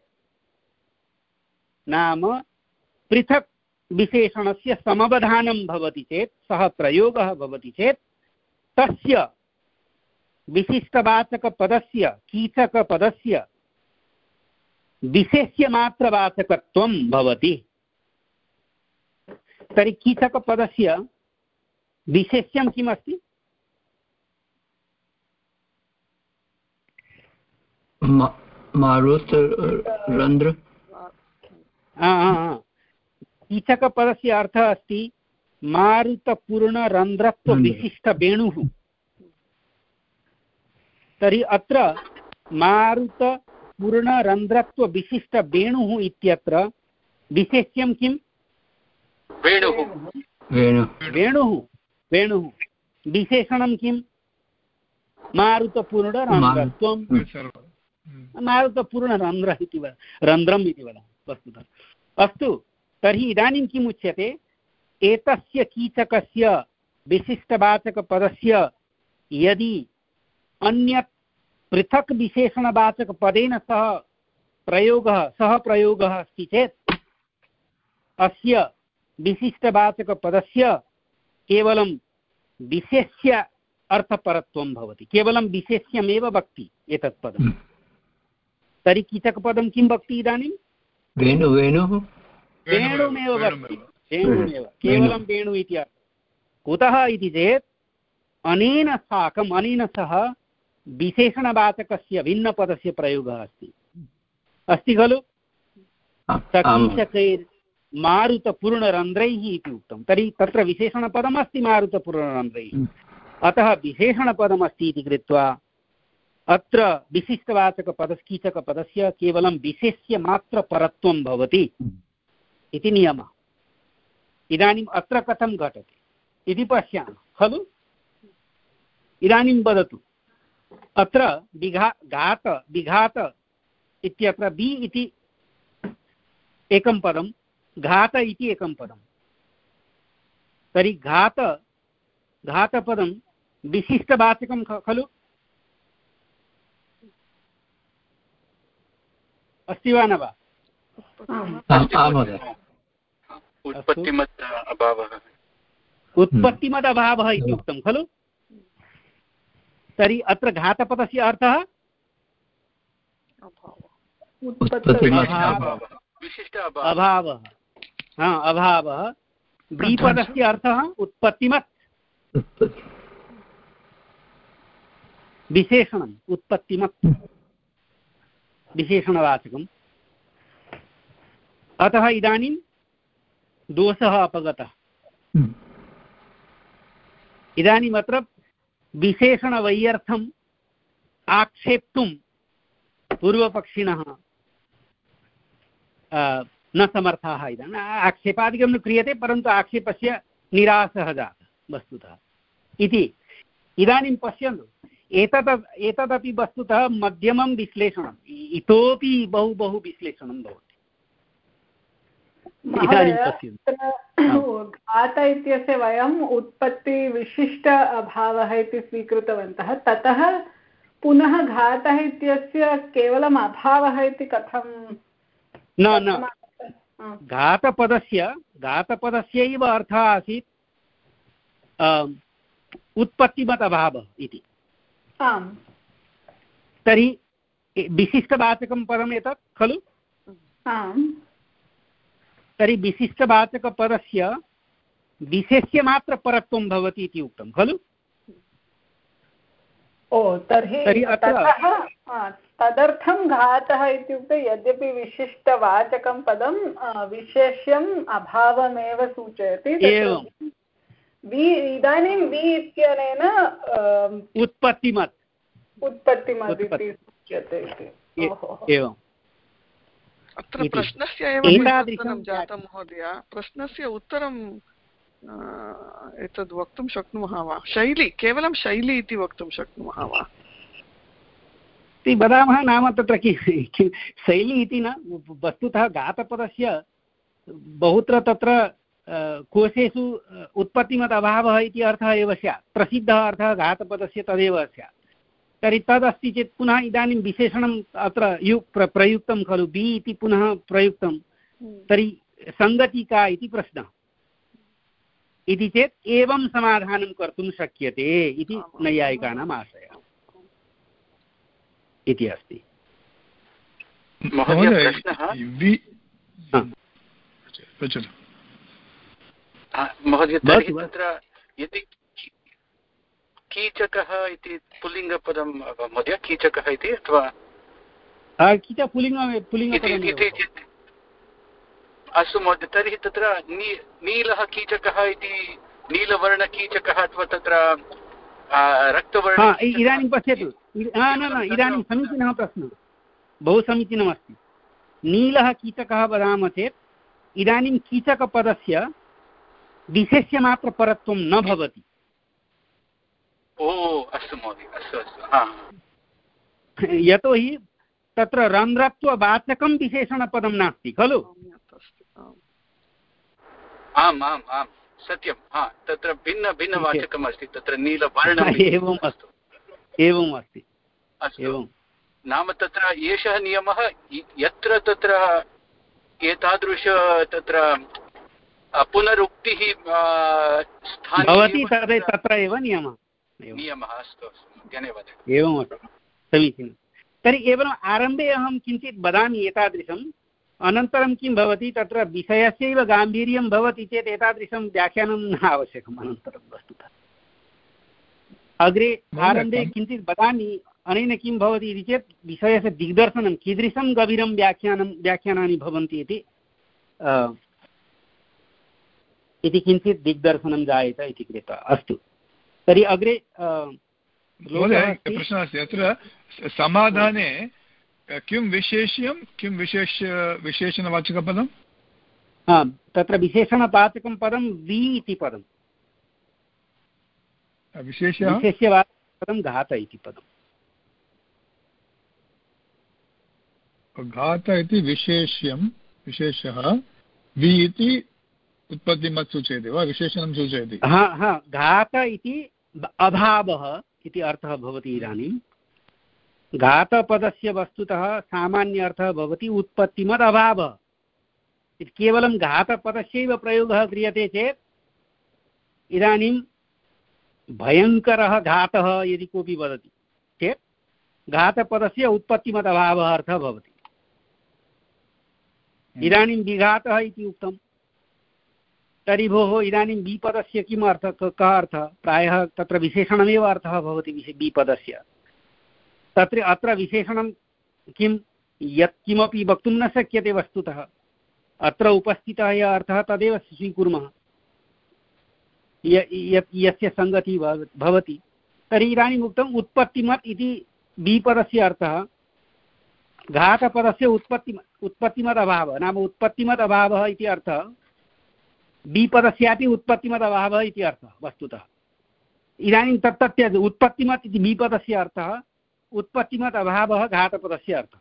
नाम पृथक् विशेषणस्य समवधानं भवति चेत्, सः प्रयोगः भवति चेत् तस्य विशिष्टवाचकपदस्य कीचकपदस्य विशेष्यमात्रवाचकत्वं भवति। तर्हि कीचकपदस्य विशेष्यं किम् अस्ति? मारुतरन्ध्र। कीचकपदस्य अर्थः अस्ति मारुतपूर्णरन्ध्रत्वविशिष्टवेणुः। तर्हि अत्र मारुतपूर्णरन्ध्रत्वविशिष्टवेणुः इत्यत्र विशेष्यं किम्? वेणुः। वेणुः वेणुः विशेषणं किम्? मारुतपूर्णरन्ध्रत्वं। मारुतपूर्णरन्ध्रः इति वद रन्ध्रम् इति वदामः वस्तुतः। अस्तु, तर्हि इदानीं किम् उच्यते? एतस्य कीचकस्य विशिष्टवाचकपदस्य यदि अन्यत् पृथक् विशेषणवाचकपदेन सह प्रयोगः सह प्रयोगः अस्ति चेत् अस्य विशिष्टवाचकपदस्य केवलं विशेष्य अर्थपरत्वं भवति, केवलं विशेष्यमेव वक्ति एतत् पदम्। तर्हि कीचकपदं किं वक्ति इदानीं? वेणु वेणुः वेणुमेव वक्ति, वेणुमेव, केवलं वेणु इति अर्थः। कुतः इति चेत् अनेन साकम् अनेन सह विशेषणवाचकस्य भिन्नपदस्य प्रयोगः अस्ति अस्ति खलु? सकीचकैर्मारुतपूर्णरन्ध्रैः इति उक्तं। तर्हि तत्र विशेषणपदमस्ति मारुतपूर्णरन्ध्रैः, अतः विशेषणपदमस्ति इति कृत्वा अत्र विशिष्टवाचकपदस्य कीचकपदस्य केवलं विशेष्यमात्रपरत्वं भवति इति नियमः। इदानीम् अत्र कथं घटते इति पश्यामः खलु। इदानीं वदतु, अत्र विघा घात विघात इत्यत्र बि इति एकं पदं, घात इति एकं पदं। तर्हि घात घातपदं विशिष्टवाचकं खलु? अस्ति वा न वा? उत्पत्तिमत् अभावः उत्पत्तिमत् अभावः इति उक्तं खलु। तर्हि अत्र घातपदस्य अर्थः अभावः। हा, अभावः। द्विपदस्य अर्थः उत्पत्तिमत्, विशेषणम् उत्पत्तिमत् विशेषणवाचकम्। अतः इदानीं दोषः अपगतः। इदानीम् अत्र विशेषणवैयर्थम् आक्षेप्तुं पूर्वपक्षिणः न समर्थाः इदानीम् आक्षेपादिकं न क्रियते परन्तु आक्षेपस्य निरासः जातः वस्तुतः इति। इदानीं पश्यन्तु एतत् एतदपि वस्तुतः मध्यमं विश्लेषणम् इतोपि बहु बहु विश्लेषणं भवति। घात इत्यस्य वयम् उत्पत्तिविशिष्ट अभावः इति स्वीकृतवन्तः, ततः पुनः घातः इत्यस्य केवलम् अभावः इति कथं? न न घातपदस्य घातपदस्यैव अर्थः आसीत् उत्पत्तिमत् अभावः इति। आम्, तर्हि विशिष्टवाचकं पदम् एतत् खलु? आम्, तर्हि विशिष्टवाचकपदस्य विशेष्यमात्रपरत्वं भवति इति उक्तं खलु? ओ तर्हि तदर्थं घातः इत्युक्ते यद्यपि विशिष्टवाचकं पदं विशेष्यम् अभावमेव सूचयति, वि इदानीं वि इत्यनेन उत्पत्तिमत् उत्पत्तिमत् इति सूच्यते इति। एवम्। अत्र प्रश्नस्य एव परिवर्तनं जातं महोदय। प्रश्नस्य उत्तरं एतद् वक्तुं शक्नुमः वा? शैली, केवलं शैली इति वक्तुं शक्नुमः वा? इति वदामः। नाम तत्र किं शैली इति न, वस्तुतः घातपदस्य बहुत्र तत्र कोशेषु उत्पत्तिमत् अभावः इति अर्थः एव स्यात्। प्रसिद्धः अर्थः घातपदस्य तदेव स्यात्। तर्हि तदस्ति चेत् पुनः इदानीं विशेषणम् अत्र यु प्र प्रयुक्तं खलु, बि इति पुनः प्रयुक्तं, तर्हि सङ्गति का इति प्रश्नः। इति चेत् एवं समाधानं कर्तुं शक्यते इति नैयायिकानाम् आशयः इति अस्ति। महोदय, तर्हि तत्र यदि कीचकः इति पुल्लिङ्गपदं महोदय, कीचकः इति अथवा कीच पुल्लिङ्ग पुल्लिङ्गपदम् अस्तु महोदय, तर्हि तत्र नी नीलः कीचकः इति नीलवर्णकीचकः अथवा तत्र रक्तवर्ण। इदानीं पश्यतु, न न इदानीं समीचीनः प्रश्नः, बहु समीचीनमस्ति। नीलः कीचकः वदामः चेत् इदानीं कीचकपदस्य विशेष्यमात्रपरत्वं न भवति। ओ अस्तु महोदय, अस्तु अस्तु। यतोहि तत्र रन्ध्रत्ववाचकं विशेषणपदं नास्ति खलु? आम् आम् आम् सत्यं। हा, तत्र भिन्न भिन्नवाचकम् अस्ति, तत्र नीलवर्णम्। एवम् अस्तु, एवम् अस्ति। एवं नाम तत्र एषः नियमः यत्र तत्र एतादृश तत्र पुनरुक्तिः भवति तत्र एव नियमः नियमः। अस्तु अस्तु, धन्यवादः। एवमस्ति, समीचीनं। तर्हि एवम् आरम्भे अहं किञ्चित् वदामि एतादृशम्, अनन्तरं किं भवति तत्र विषयस्यैव गाम्भीर्यं भवति चेत् एतादृशं व्याख्यानं न आवश्यकम् अनन्तरं वस्तुतः। अग्रे आरम्भे किञ्चित् वदामि, अनेन किं भवति इति चेत् विषयस्य दिग्दर्शनं कीदृशं गभीरं व्याख्यानं व्याख्यानानि भवन्ति इति इति किञ्चित् दिग्दर्शनं जायेत इति कृत्वा। अस्तु, तर्हि अग्रे प्रश्नः अस्ति अत्र समाधाने किं विशेष्यं किं विशेष विशेषणवाचकपदं? तत्र विशेषणवाचकं पदं वि इति पदं, विशेष्यवाचकपदं घात इति पदम्। घात इति विशेष्यं, विशेषः वि इति उत्पत्तिमत् सूचयति वा, विशेषणं सूचयति? हा हा, घात इति अभावः इति अर्थः भवति। इदानीं घातपदस्य वस्तुतः सामान्य अर्थः भवति उत्पत्तिमत् अभावः। केवलं घातपदस्यैव प्रयोगः क्रियते चेत् इदानीं भयङ्करः घातः यदि कोऽपि वदति चेत् घातपदस्य उत्पत्तिमत् अभावः अर्थः भवति। इदानीं विघातः इति उक्तं, तर्हि भोः इदानीं विपदस्य किम् अर्थः, कः अर्थः? प्रायः तत्र विशेषणमेव अर्थः भवति विपदस्य। तत्र अत्र विशेषणं किं, यत् किमपि वक्तुं न शक्यते वस्तुतः। अत्र उपस्थितः यः अर्थः तदेव स्वीकुर्मः, यस्य सङ्गतिः भवति। तर्हि इदानीम् उक्तम् उत्पत्तिमत् इति विपदस्य अर्थः घातपदस्य उत्पत्ति उत्पत्तिमत् अभावः नाम उत्पत्तिमत् अभावः इति अर्थः बीपदस्यापि उत्पत्तिमत् अभावः इति अर्थः वस्तुतः। इदानीं तत् त्यज उत्पत्तिमत् इति बीपदस्य अर्थः उत्पत्तिमत् अभावः घातपदस्य अर्थः।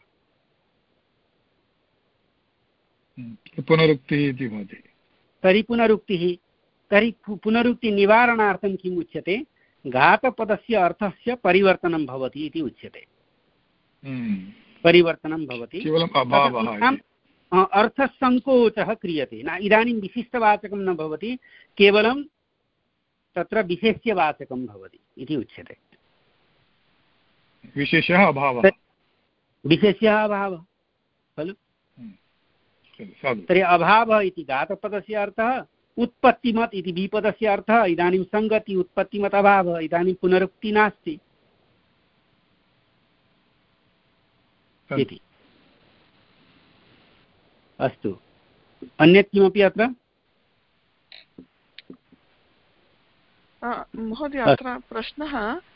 पुनरुक्तिः इति भवति। तर्हि पुनरुक्तिः तर्हि पुनरुक्तिनिवारणार्थं किम् उच्यते घातपदस्य अर्थस्य परिवर्तनं भवति इति उच्यते। परिवर्तनं भवति केवलम् अभावः अर्थसङ्कोचः क्रियते न इदानीं विशिष्टवाचकं न भवति केवलं तत्र विशेष्यवाचकं भवति इति उच्यते। विशेषः अभावः विशेष्यः अभावः खलु। तर्हि अभावः इति घातपदस्य अर्थः उत्पत्तिमत् इति विपदस्य अर्थः इदानीं सङ्गति उत्पत्तिमत् अभावः इदानीं पुनरुक्ति नास्ति इति। अस्तु अन्यत् किमपि अत्र महोदय अत्र प्रश्नः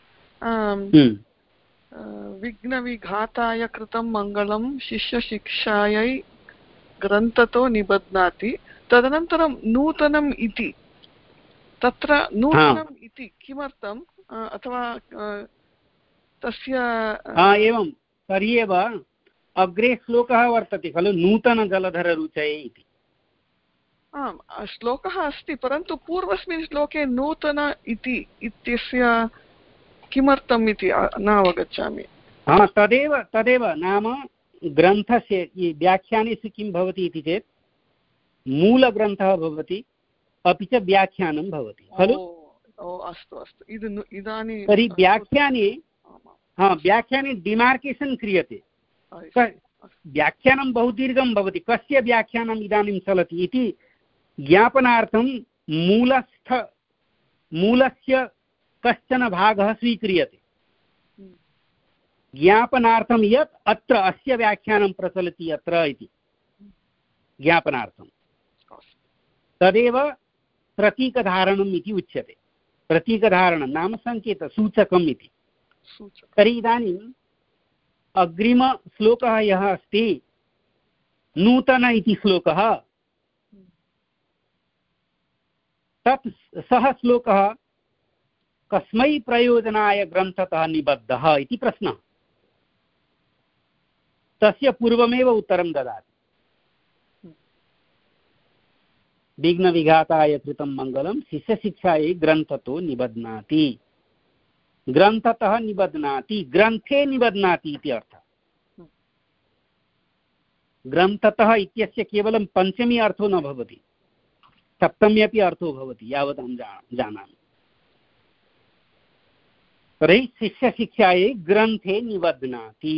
विघ्नविघाताय कृतं मङ्गलं शिष्यशिक्षायै ग्रन्थतो निबध्नाति तदनन्तरं नूतनम् इति तत्र नूतनम् इति किमर्थम् अथवा तस्य एवं तर्हि एव अग्रे श्लोकः वर्तते खलु नूतनजलधररुचये इति। आम् श्लोकः अस्ति परन्तु पूर्वस्मिन् श्लोके नूतन इति इत्यस्य किमर्थम् इति न अवगच्छामि। हा तदेव तदेव नाम ग्रन्थस्य व्याख्यानेषु किं भवति इति चेत् मूलग्रन्थः भवति अपि च व्याख्यानं भवति खलु। अस्तु अस्तु इदानीं तर्हि व्याख्याने हा व्याख्याने डिमार्केशन् क्रियते। व्याख्यानं बहु दीर्घं भवति कस्य व्याख्यानम् इदानीं चलति इति ज्ञापनार्थं मूलस्थ मूलस्य कश्चन भागः स्वीक्रियते ज्ञापनार्थं यत् अत्र अस्य व्याख्यानं प्रचलति अत्र इति ज्ञापनार्थं तदेव प्रतीकधारणम् इति उच्यते। प्रतीकधारणं नाम सङ्केत सूचकम् इति। तर्हि इदानीम् अग्रिमश्लोकः यः अस्ति नूतन इति श्लोकः तत् सः श्लोकः कस्मै प्रयोजनाय ग्रन्थतः निबद्धः इति प्रश्नः। तस्य पूर्वमेव उत्तरं ददाति। विघ्नविघाताय कृतं मङ्गलं शिष्यशिक्षायै ग्रन्थतो निबध्नाति ग्रन्थतः निबध्नाति ग्रन्थे निबध्नाति इति अर्थः। ग्रन्थतः इत्यस्य केवलं पञ्चमी अर्थो न भवति सप्तम्यपि अर्थो भवति यावत् अहं जानामि। तर्हि शिष्यशिक्षायै ग्रन्थे निबध्नाति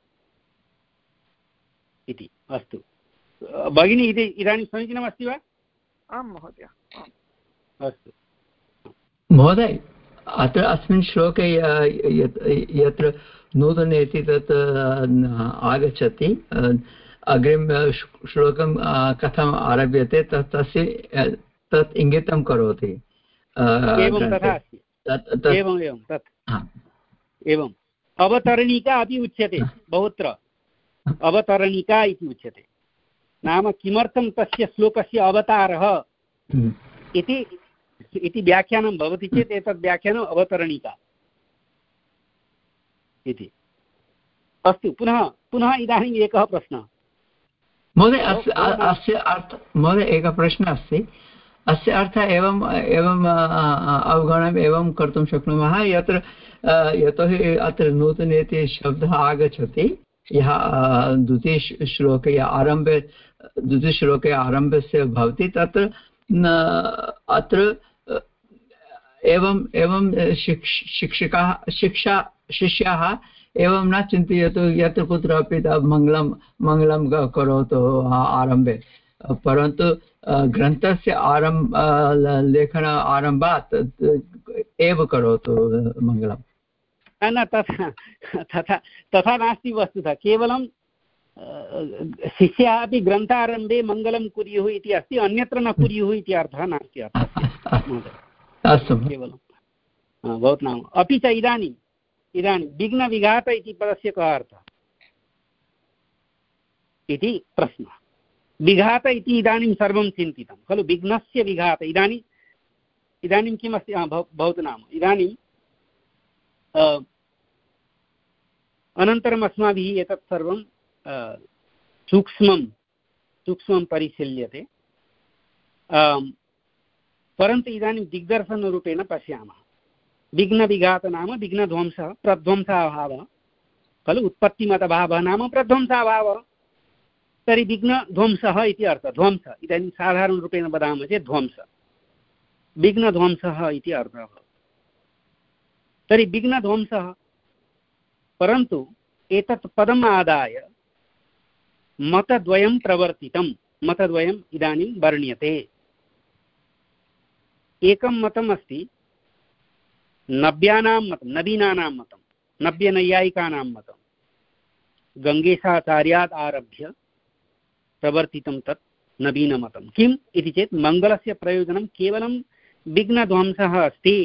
इति। अस्तु भगिनी इति इदानीं समीचीनमस्ति वा? आं महोदय। अस्तु महोदय अत्र अस्मिन् श्लोके यत्र नूतन इति तत् आगच्छति अग्रिम श्लोकं कथम् आरभ्यते तत् तस्य तत् इङ्गितं करोति। एवं तथा अस्ति। एवम् एवं तत् एवं अवतरणिका अपि उच्यते बहुत्र अवतरणिका इति उच्यते नाम किमर्थं तस्य श्लोकस्य अवतारः इति इति व्याख्यानं भवति चेत् एतद् व्याख्यानम् अवतरणिका इति। अस्तु पुनः पुनः इदानीम् एकः प्रश्नः महोदय अस्य अर्थ महोदय एकः प्रश्नः अस्ति अस्य अर्थः एवम् एवम् अवगमनम् एवं कर्तुं शक्नुमः यत्र यतोहि अत्र नूतन इति शब्दः आगच्छति यः द्वितीयश्लोके या आरम्भे द्वितीयश्लोके आरम्भस्य भवति तत्र अत्र एवं एवं शिक्षकाः शिक्षा शिष्याः एवं न चिन्तयतु यत्र कुत्रापि मङ्गलं मङ्गलं करोतु आरम्भे परन्तु ग्रन्थस्य आरम्भ लेखन आरम्भात् एव करोतु मङ्गलं। न तथा तथा तथा नास्ति वस्तुतः केवलं शिष्याः अपि ग्रन्थारम्भे मङ्गलं कुर्युः इति अस्ति अन्यत्र न कुर्युः इति अर्थः नास्ति अस्तु केवलं भवतु नाम। अपि च इदानीम् इदानीं विघ्नविघात इति पदस्य कः अर्थः? इति प्रश्नः। विघात इति इदानीं सर्वं चिन्तितं खलु, विघ्नस्य विघात। इदानीम् इदानीं किम् अस्ति भवतु नाम, इदानीं अनन्तरम् अस्माभिः एतत् सर्वं सूक्ष्मं सूक्ष्मं परिशील्यते, परन्तु इदानीं दिग्दर्शनरूपेण पश्यामः। विघ्नविघात नाम विघ्नध्वंसः, प्रध्वंसाभावः खलु, उत्पत्तिमतभावः नाम प्रध्वंसाभावः। तर्हि विघ्नध्वंसः इति अर्थः, ध्वंस इदानीं साधारणरूपेण वदामः चेत् ध्वंस, विघ्नध्वंसः इति अर्थः। तर्हि विघ्नध्वंसः, परन्तु एतत् पदम् आदाय मतद्वयं प्रवर्तितं, मतद्वयम् इदानीं वर्ण्यते। एकं मतम् अस्ति नव्यानां मतं, नवीनानां मतं, नव्यनैयायिकानां मतं, गङ्गेशाचार्यात् आरभ्य प्रवर्तितं तत् नवीनमतं। किम् इति चेत् मङ्गलस्य प्रयोजनं केवलं विघ्नध्वंसः अस्ति,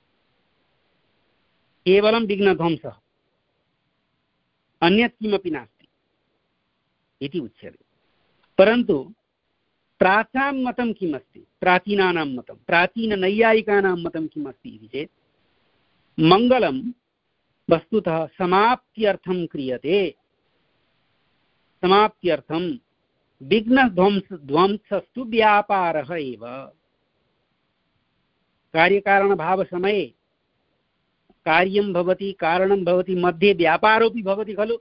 केवलं विघ्नध्वंसः, अन्यत् किमपि नास्ति इति उच्यते। परन्तु प्राचां मतं किम् अस्ति, प्राचीनानां मतं, प्राचीननैयायिकानां मतं किम् अस्ति इति चेत् मङ्गलं वस्तुतः समाप्त्यर्थं क्रियते, समाप्त्यर्थं। विघ्नध्वंस ध्वंसस्तु व्यापारः एव। कार्यकारणभावसमये कार्यं भवति, कारणं भवति, मध्ये व्यापारोऽपि भवति खलु।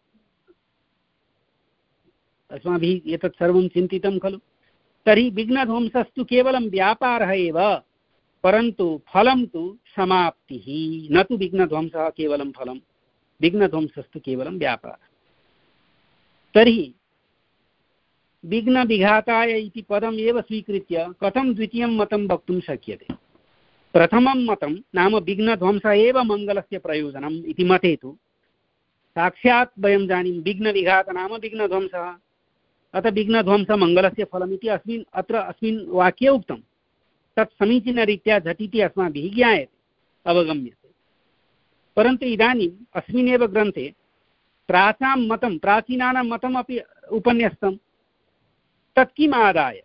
अस्माभिः एतत् सर्वं चिन्तितं खलु। तर्हि विघ्नध्वंसस्तु केवलं व्यापारः एव, परन्तु फलं तु समाप्तिः, न तु विघ्नध्वंसः केवलं फलं, विघ्नध्वंसस्तु केवलं व्यापारः। तर्हि विघ्नविघाताय इति पदम् एव स्वीकृत्य कथं द्वितीयं मतं वक्तुं शक्यते। प्रथमं मतं नाम विघ्नध्वंसः एव मङ्गलस्य प्रयोजनम् इति मते तु साक्षात् वयं जानीमः विघ्नविघात नाम विघ्नध्वंसः, अतः विघ्नध्वंसः मङ्गलस्य फलम् इति अस्मिन् अत्र अस्मिन् वाक्ये उक्तं। तत् समीचीनरीत्या झटिति अस्माभिः ज्ञायते, अवगम्यते। परन्तु इदानीम् अस्मिन्नेव ग्रन्थे प्राचां मतं, प्राचीनानां मतमपि उपन्यस्तं। तत् किम् आदाय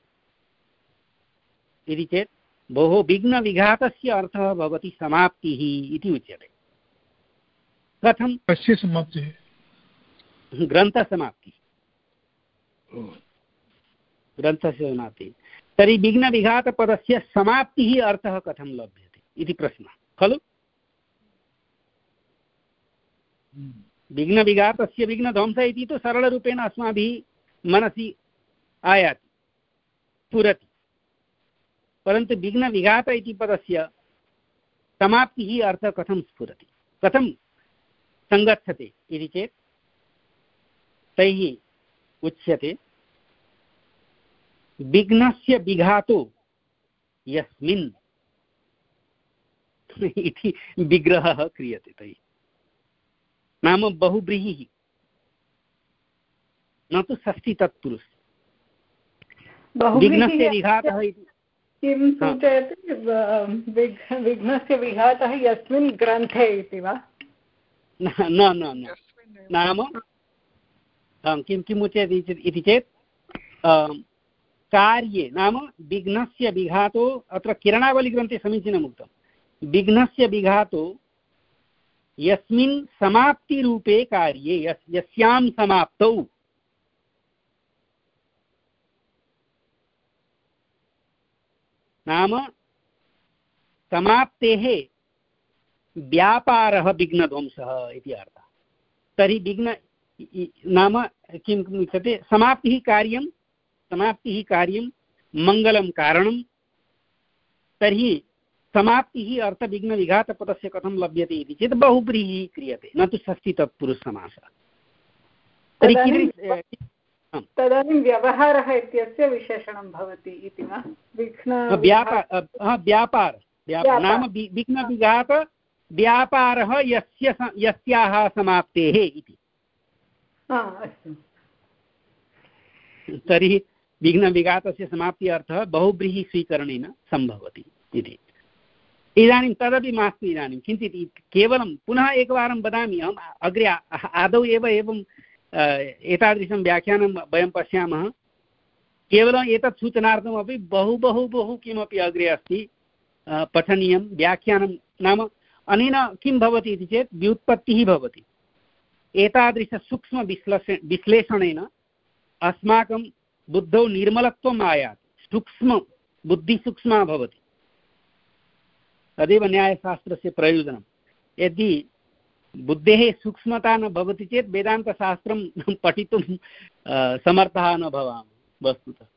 इति चेत् भोः विघ्नविघातस्य अर्थः भवति समाप्तिः इति उच्यते। कथं? कस्य समाप्तिः? ग्रन्थसमाप्तिः, ग्रन्थस्य समाप्तिः। तर्हि विघ्नविघातपदस्य समाप्तिः अर्थः कथं लभ्यते इति प्रश्नः खलु। विघ्नविघातस्य विघ्नध्वंस इति तु सरलरूपेण अस्माभिः मनसि आयाति, स्फुरति, परन्तु विघ्नविघात इति पदस्य समाप्तिः अर्थः कथं स्फुरति, कथं सङ्गच्छते इति चेत् तैः उच्यते विघ्नस्य विघातो यस्मिन् इति विग्रहः क्रियते। तैः नाम बहुव्रीहिः, न तु षष्ठी तत्पुरुष। विघ्नस्य विघातः इति किं सूचयति? विघ्नस्य विघातः यस्मिन् ग्रन्थे इति वा? न न न नाम किं किम् उच्यते इति चेत् कार्ये नाम विघ्नस्य विघातो, अत्र किरणावलिग्रन्थे समीचीनम् उक्तं, विघ्नस्य विघातो यस्मिन् समाप्तिरूपे कार्ये, यस् यस्यां समाप्तौ, नाम समाप्तेः व्यापारः विघ्नध्वंसः इति अर्थः। तर्हि विघ्न नाम किं उच्यते, समाप्तिः कार्यं, समाप्तिः कार्यं, मङ्गलं कारणं। तर्हि समाप्तिः अर्थविघ्नविघातपदस्य कथं लभ्यते इति चेत् बहुव्रीहिः क्रियते, न तु षष्ठी तत्पुरुषसमासः। तर्हि तदानीं व्यवहारः इत्यस्य विशेषणं भवति इति वा? विघ्न व्यापार व्यापार नाम विघ्नविघात व्यापारः यस्य यस्याः समाप्तेः इति। अस्तु। तर्हि विघ्नविघातस्य समाप्ति अर्थः बहुव्रीहि स्वीकरणेन सम्भवति इति। इदानीं तदपि मास्तु। इदानीं किञ्चित् केवलं पुनः एकवारं वदामि, अहम् अग्रे आदौ एव एवं एतादृशं व्याख्यानं वयं पश्यामः केवलम् एतत् सूचनार्थमपि बहु बहु बहु किमपि अग्रे अस्ति पठनीयं व्याख्यानं नाम अनेन किं भवति इति चेत् व्युत्पत्तिः भवति एतादृशसूक्ष्मविश्लेष विश्लेषणेन अस्माकं बुद्धौ निर्मलत्वम् आयाति सूक्ष्म बुद्धिसूक्ष्मा भवति तदेव न्यायशास्त्रस्य प्रयोजनं यदि बुद्धेः सूक्ष्मता न भवति चेत् वेदान्तशास्त्रं पठितुं समर्थाः न भवामः वस्तुतः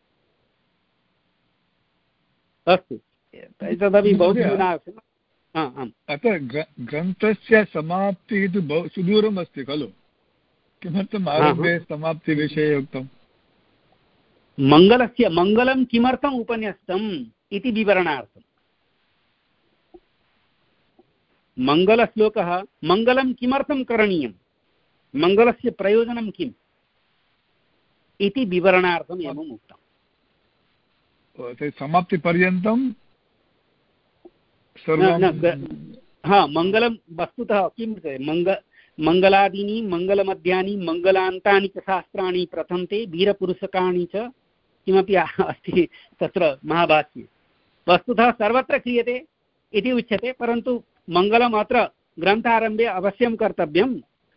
अस्तु तदपि बहु अतः ग्रन्थस्य समाप्तिः तु बहु सुदूरम् अस्ति खलु किमर्थम् आरम्भे समाप्तिविषये उक्तम् मङ्गलस्य मङ्गलं किमर्थम् उपन्यस्तम् इति विवरणार्थम् मङ्गलश्लोकः मङ्गलं किमर्थं करणीयं मङ्गलस्य प्रयोजनं किम् इति विवरणार्थम् एवम् उक्तम् समाप्तिपर्यन्तं हा मङ्गलं वस्तुतः किं मङ्ग मङ्गलादीनि मङ्गलमध्यानि मङ्गलान्तानि च शास्त्राणि प्रथन्ते वीरपुरुषकाणि च किमपि अस्ति तत्र महाभाष्ये वस्तुतः सर्वत्र क्रियते इति उच्यते परन्तु मङ्गलम् अत्र ग्रन्थारम्भे अवश्यं कर्तव्यं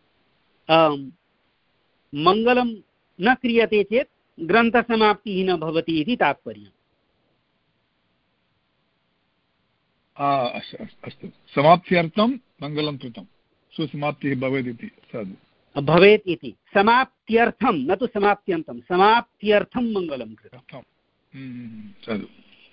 मङ्गलं न क्रियते चेत् ग्रन्थसमाप्तिः न भवति इति तात्पर्यम् अस्तु समाप्त्यर्थं मङ्गलं कृतं सुसमाप्तिः भवेत् इति साधु भवेत् इति समाप्त्यर्थं न तु समाप्त्यन्तं समाप्त्यर्थं मङ्गलं कृतं साधु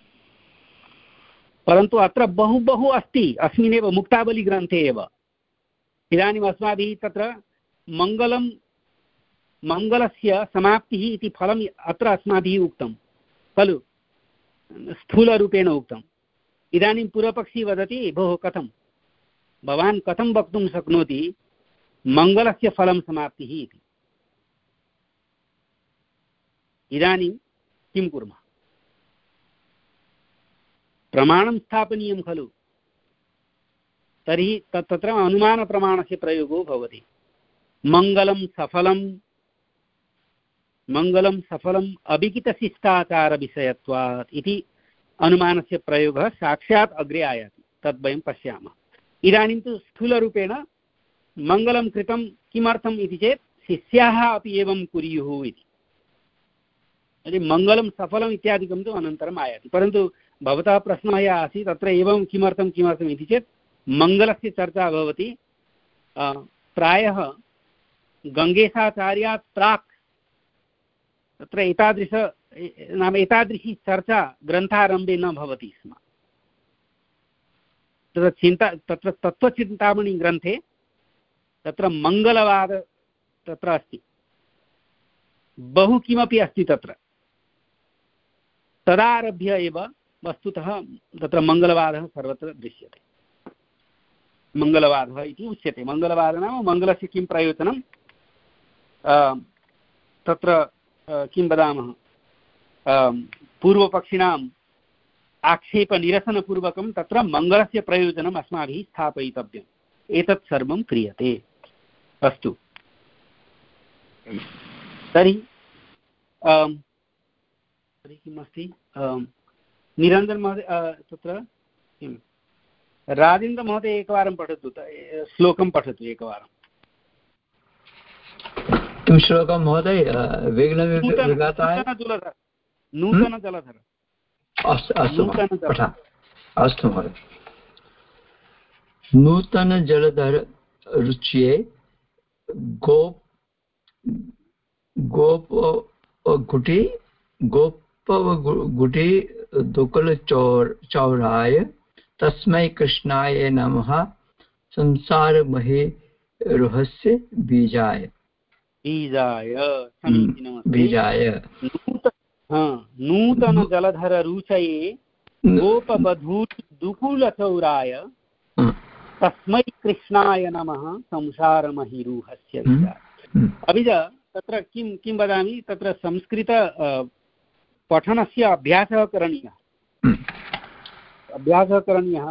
परन्तु अत्र बहु बहु अस्ति अस्मिन्नेव मुक्तावलीग्रन्थे एव इदानीम् अस्माभिः तत्र मङ्गलं मङ्गलस्य समाप्तिः इति फलम् अत्र अस्माभिः उक्तं खलु स्थूलरूपेण उक्तम् इदानीं पूर्वपक्षी वदति भोः कथं भवान् कथं वक्तुं शक्नोति मङ्गलस्य फलं समाप्तिः इति इदानीं किं कुर्मः प्रमाणं स्थापनीयं खलु तर्हि तत्र अनुमानप्रमाणस्य प्रयोगो भवति मङ्गलं सफलं मङ्गलं सफलम् अभिहितशिष्टाचारविषयत्वात् इति अनुमानस्य प्रयोगः साक्षात् अग्रे आयाति तद् वयं पश्यामः इदानीं तु स्थूलरूपेण मङ्गलं कृतं किमर्थम् इति चेत् शिष्याः अपि एवं कुर्युः इति यदि मङ्गलं सफलम् इत्यादिकं तु अनन्तरम् आयाति परन्तु भवतः प्रश्नः यः आसीत् तत्र एवं किमर्थं किमर्थम् इति चेत् मङ्गलस्य चर्चा भवति प्रायः गङ्गेशाचार्यात् प्राक् तत्र एतादृश नाम एतादृशी चर्चा ग्रन्थारम्भे न भवति स्म तत्र चिन्ता तत्र तत्त्वचिन्तामणि ग्रन्थे तत्र मङ्गलवाद तत्र अस्ति बहु किमपि अस्ति तत्र तदारभ्य एव वस्तुतः तत्र मङ्गलवादः सर्वत्र दृश्यते मङ्गलवादः इति उच्यते मङ्गलवादः नाम मङ्गलस्य किं प्रयोजनं तत्र किं वदामः पूर्वपक्षिणाम् आक्षेपनिरसनपूर्वकं तत्र मङ्गलस्य प्रयोजनम् अस्माभिः स्थापयितव्यम् एतत् सर्वं क्रियते अस्तु तर्हि तर्हि किम् अस्ति निरञ्जन महोदय तत्र किं राजेन्द्रमहोदय एकवारं पठतु श्लोकं पठतु एकवारं किं श्लोकं महोदय नूतनजलधर अस्तु अस्तु अस्तु महोदय नूतनजलधर रुच्ये गोप गोप गुटि गोपगुटि दुकुलचौर चौराय तस्मै कृष्णाय नमः संसारमहेरुहस्य बीजाय बीजाय समीचीनमस्ति बीजाय नूतन जलधर रुचये गोपबधू दुकुलचौराय तस्मै कृष्णाय नमः संसारमहिरुहस्य बीजाय अपि च तत्र किं किं वदामि तत्र संस्कृत पठनस्य अभ्यासः करणीयः अभ्यासः करणीयः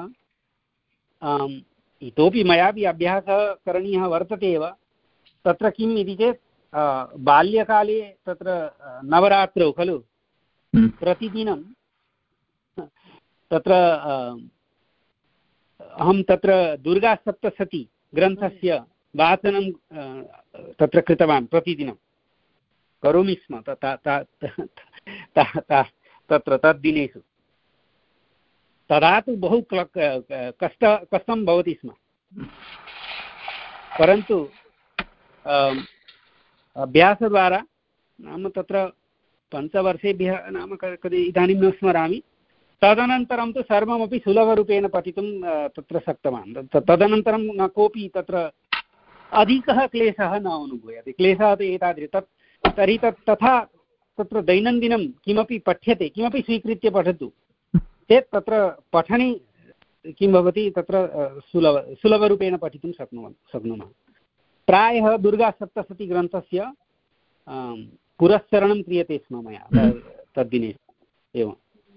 इतोपि मयापि अभ्यासः करणीयः वर्तते एव तत्र किम् इति चेत् बाल्यकाले तत्र नवरात्रौ खलु प्रतिदिनं तत्र अहं तत्र दुर्गासप्तशती ग्रन्थस्य वाचनं तत्र कृतवान्, प्रतिदिनं करोमि स्म तत्र तद्दिनेषु। तदा तु बहु कष्ट कष्टं भवति स्म, परन्तु अभ्यासद्वारा नाम तत्र पञ्चवर्षेभ्यः नाम कति इदानीं न स्मरामि, तदनन्तरं तु सर्वमपि सुलभरूपेण पठितुं तत्र शक्तवान्। तदनन्तरं न कोऽपि तत्र अधिकः क्लेशः न अनुभूयते। क्लेशः तु एतादृश तत् तर्हि तत् तथा तत्र दैनन्दिनं किमपि पठ्यते, किमपि स्वीकृत्य पठतु चेत् तत्र पठने किं भवति, तत्र सुलभ सुलभरूपेण पठितुं शक्नुमः शक्नुमः प्रायः दुर्गासप्तशतीग्रन्थस्य पुरस्चरणं क्रियते स्म मया तद्दिने एवं।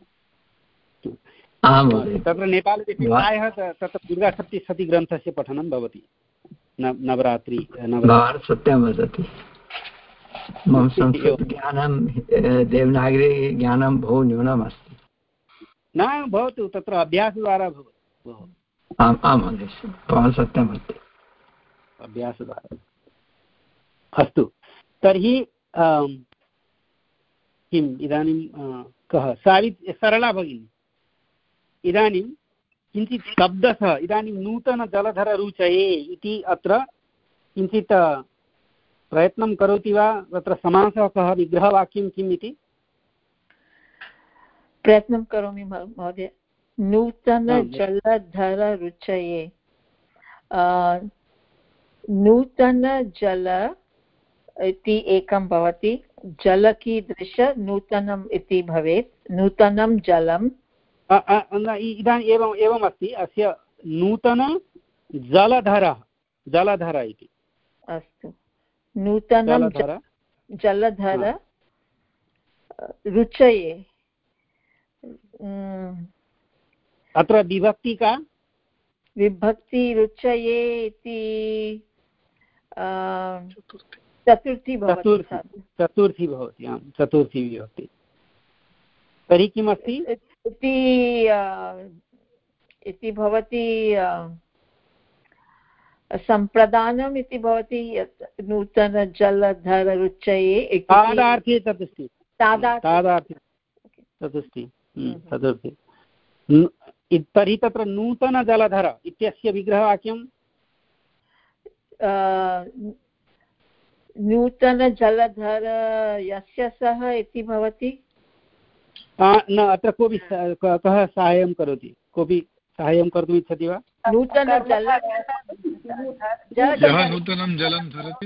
तत्र नेपालदेशे प्रायः तत्र दुर्गासप्तशतीग्रन्थस्य पठनं भवति नवरात्रि। सत्यं वदति, मम संस्कृतज्ञानं देवनागरी ज्ञानं बहु न्यूनम् अस्ति। न भवतु, तत्र अभ्यासद्वारा भवतु। आम् आं महोदय, भवान् सत्यं वदति, अभ्यासद्वारा। अस्तु, तर्हि किम् इदानीं कः सावि सरला भगिनी, इदानीं किञ्चित् शब्दः इदानीं नूतनजलधररुचये इति अत्र किञ्चित् प्रयत्नं करोति वा? तत्र समासः कः, विग्रहवाक्यं किम् इति प्रयत्नं करोमि महोदय। नूतनजलधररुचये, नूतनजल इति एकं भवति, जल कीदृश नूतनम् इति भवेत्, नूतनं जलम्। इदानीम् एवम् एवम् अस्ति, अस्य नूतन जलधरः जलधर इति। अस्तु, नूतनं जलधर रुचये, अत्र विभक्ति का? विभक्ति रुचये इति चतुर्थी भवति। चतुर्थी भवति, आम्, चतुर्थी विभक्ति। तर्हि किमस्ति इति भवति, सम्प्रदानम् इति भवति, नूतनजलधर रुचये तादार्थे तत् अस्ति, तादार्थे तत् अस्ति तदर्थी। तर्हि तत्र नूतनजलधर इत्यस्य विग्रहवाक्यं नूतनजलधर यस्य सः इति भवति। न, अत्र कोऽपि कः साहाय्यं करोति? कोऽपि साहाय्यं कर्तुम् इच्छति वा? नूतनजल यः नूतनं जलं धरति,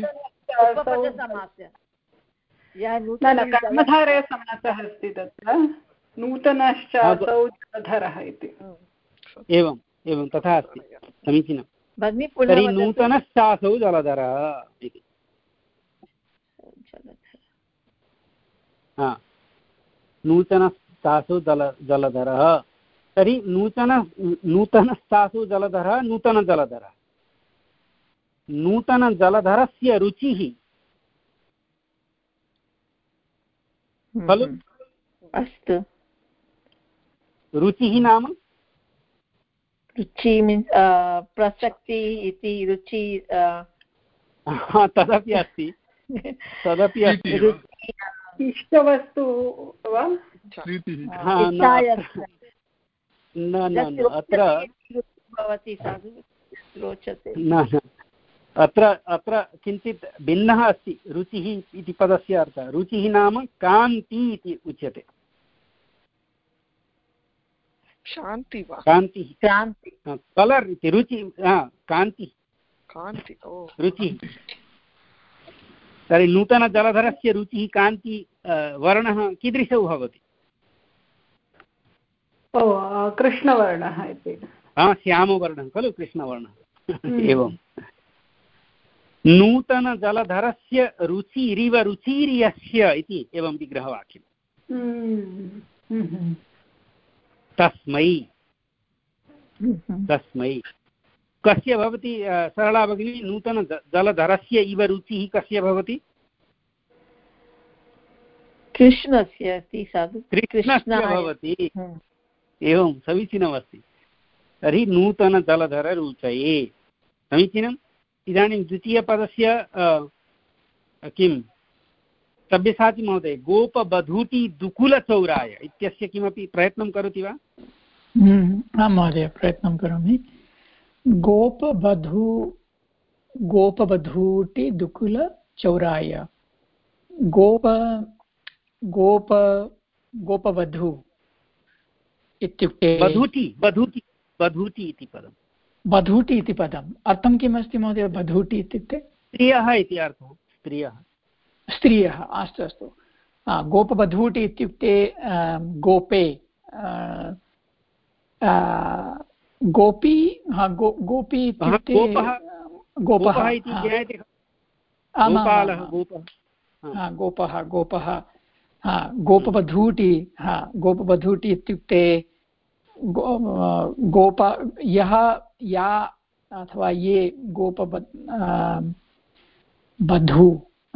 कर्मधारय समासः अस्ति तत्र, नूतनश्च असौ जलधरः इति। एवं एवं तथा अस्ति, समीचीनं। तर्हि नूतनश्चासौ जलधरः इति। हा, नूतनश्चासौ जल जलधरः तर्हि नूतन नूतनश्चासौ जलधरः नूतनजलधरः, नूतनजलधरस्य रुचिः खलु? अस्तु, रुचिः नाम रुचि मीन्स् प्रसक्ति इति, रुचि तदपि अस्ति, तदपि अस्ति। इष्टवस्तु वा? न न अत्र न अत्र अत्र किञ्चित् भिन्नः अस्ति। रुचिः इति पदस्य अर्थः, रुचिः नाम कान्ति इति उच्यते। शान्ति वा? कान्तिः, क्रान्ति, कलर् इति, रुचि, कान्ति, कान्ति, ओ रुचिः। तर्हि नूतनजलधरस्य रुचिः कान्ति वर्णः कीदृशौ भवति? ओ कृष्णवर्णः इति। हा, श्यामवर्णः खलु, कृष्णवर्णः। एवं नूतनजलधरस्य रुचिरिव रुचिर्यस्य इति एवं विग्रहवाक्यम्। तस्मै तस्मै कस्य भवति सरला भगिनी? नूतन जलधरस्य इव रुचिः कस्य भवति? कृष्णस्य अस्ति साधु कृष्णस्य भवति। एवं समीचीनमस्ति। तर्हि नूतनजलधररुचये समीचीनम्। इदानीं द्वितीयपदस्य किं सब्यसाची महोदय गोपबधूति दुकुलचौराय इत्यस्य किमपि प्रयत्नं करोति वा? आं महोदय प्रयत्नं करोमि। गोपबधू गोपबधूति दुकुलचौराय गोप गोप गोपवधू इत्युक्ते बधूति बधूति बधूति इति पदं बधूति इति पदम् अर्थं किमस्ति महोदय? बधूति इत्युक्ते स्त्रियः इति अर्थः। स्त्रियः स्त्रियः अस्तु अस्तु। गोपबधूति इत्युक्ते गोपे गोपी हा गो गोपी इत्युक्ते गोपः गोपः गोपः हा गोपबधूति हा गोपबधूति इत्युक्ते गोप यः या अथवा ये गोपबध बधू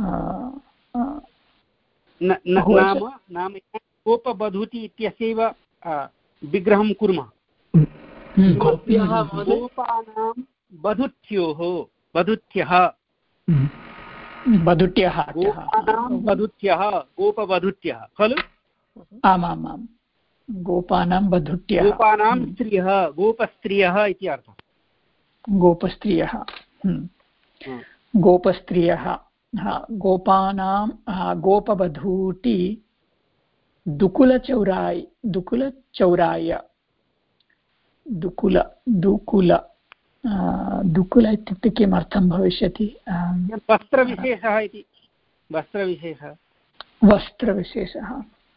नाम नाम गोपबधूति इत्यस्यैव विग्रहं कुर्मः। गोपानां बधूत्योः बधूत्यः बधूट्यः गोपानां बधूत्यः गोपबधूत्यः खलु? आमामां गोपानां बधूट्यः गोपानां स्त्रियः गोपस्त्रियः इति अर्थः। गोपस्त्रियः गोपस्त्रियः हा गोपानां गोपबधूति दुकुलचौराय दुकुलचौराय दुकुल दुकुल दुकुल इत्युक्ते किम् अर्थं भविष्यति? वस्त्रविशेषः इति। वस्त्रविशेषः वस्त्रविशेषः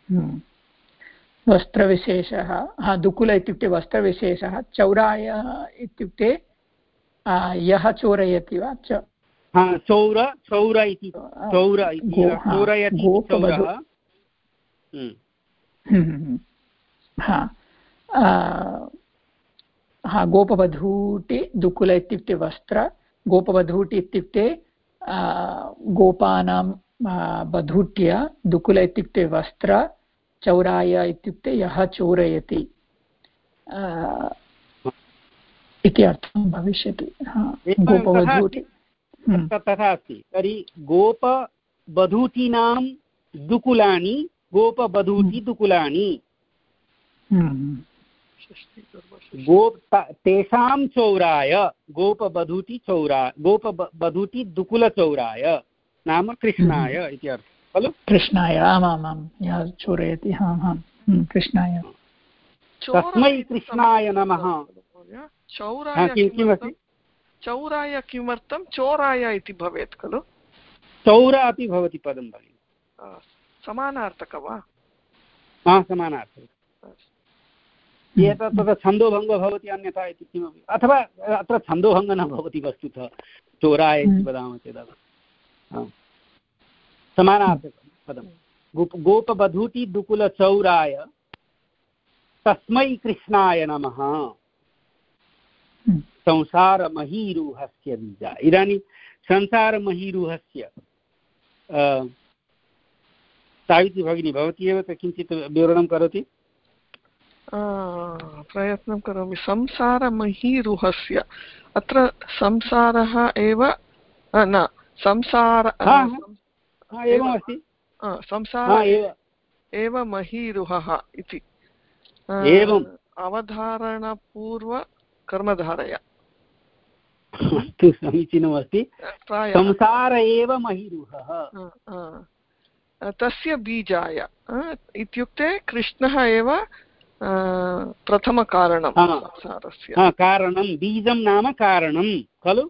वस्त्रविशेषः हा दुकुल इत्युक्ते वस्त्रविशेषः। चौराय इत्युक्ते यः चोरयति वा च चौर चौर इति चौर इति चोरयति चौरः। हा हा गोपबधूति दुकुल इत्युक्ते वस्त्र गोपबधूति इत्युक्ते गोपानां बधूट्य दुकुल इत्युक्ते वस्त्र चौराय इत्युक्ते यः चोरयति इति अर्थं भविष्यति। गोपबधूति तथा अस्ति। तर्हि गोपबधूतीनां दुकुलानि गोपबधूति दुकुलानि गोप तेषां चौराय गोपबधूति चौरा गोपबधूति दुकुलचौराय नाम कृष्णाय इति अर्थः खलु? कृष्णाय आमामां यः चोरयति हा हा कृष्णाय तस्मै कृष्णाय नमः। किमस्ति? चौराय किमर्थं? चोराय इति भवेत् खलु? चौर अपि भवति पदं भगिनि। समानार्थक वा? हा समानार्थक। एतत् तत्र छन्दोभङ्गो भवति अन्यथा इति किमपि अथवा अत्र छन्दोभङ्गः न भवति वस्तुतः चोराय इति वदामः चेत् समानार्थकं पदं। गोप गोपबधूति दुकुलचौराय तस्मै कृष्णाय नमः संसारमहीरुहस्य बीजा। इदानीं संसारमहीरुहस्य सावित्री भगिनी भवती एव किञ्चित् विवरणं करोति? प्रयत्नं करोमि। संसारमहीरुहस्य अत्र संसारः एव न संसार एवमस्ति संसार एव महीरुहः इति एवम् अवधारणपूर्वकर्मधारय। अस्तु समीचीनमस्ति। संसार एव महीरुहः तस्य बीजाय इत्युक्ते कृष्णः एव प्रथमकारणं संसारस्य। कारणं बीजं नाम कारणं खलु?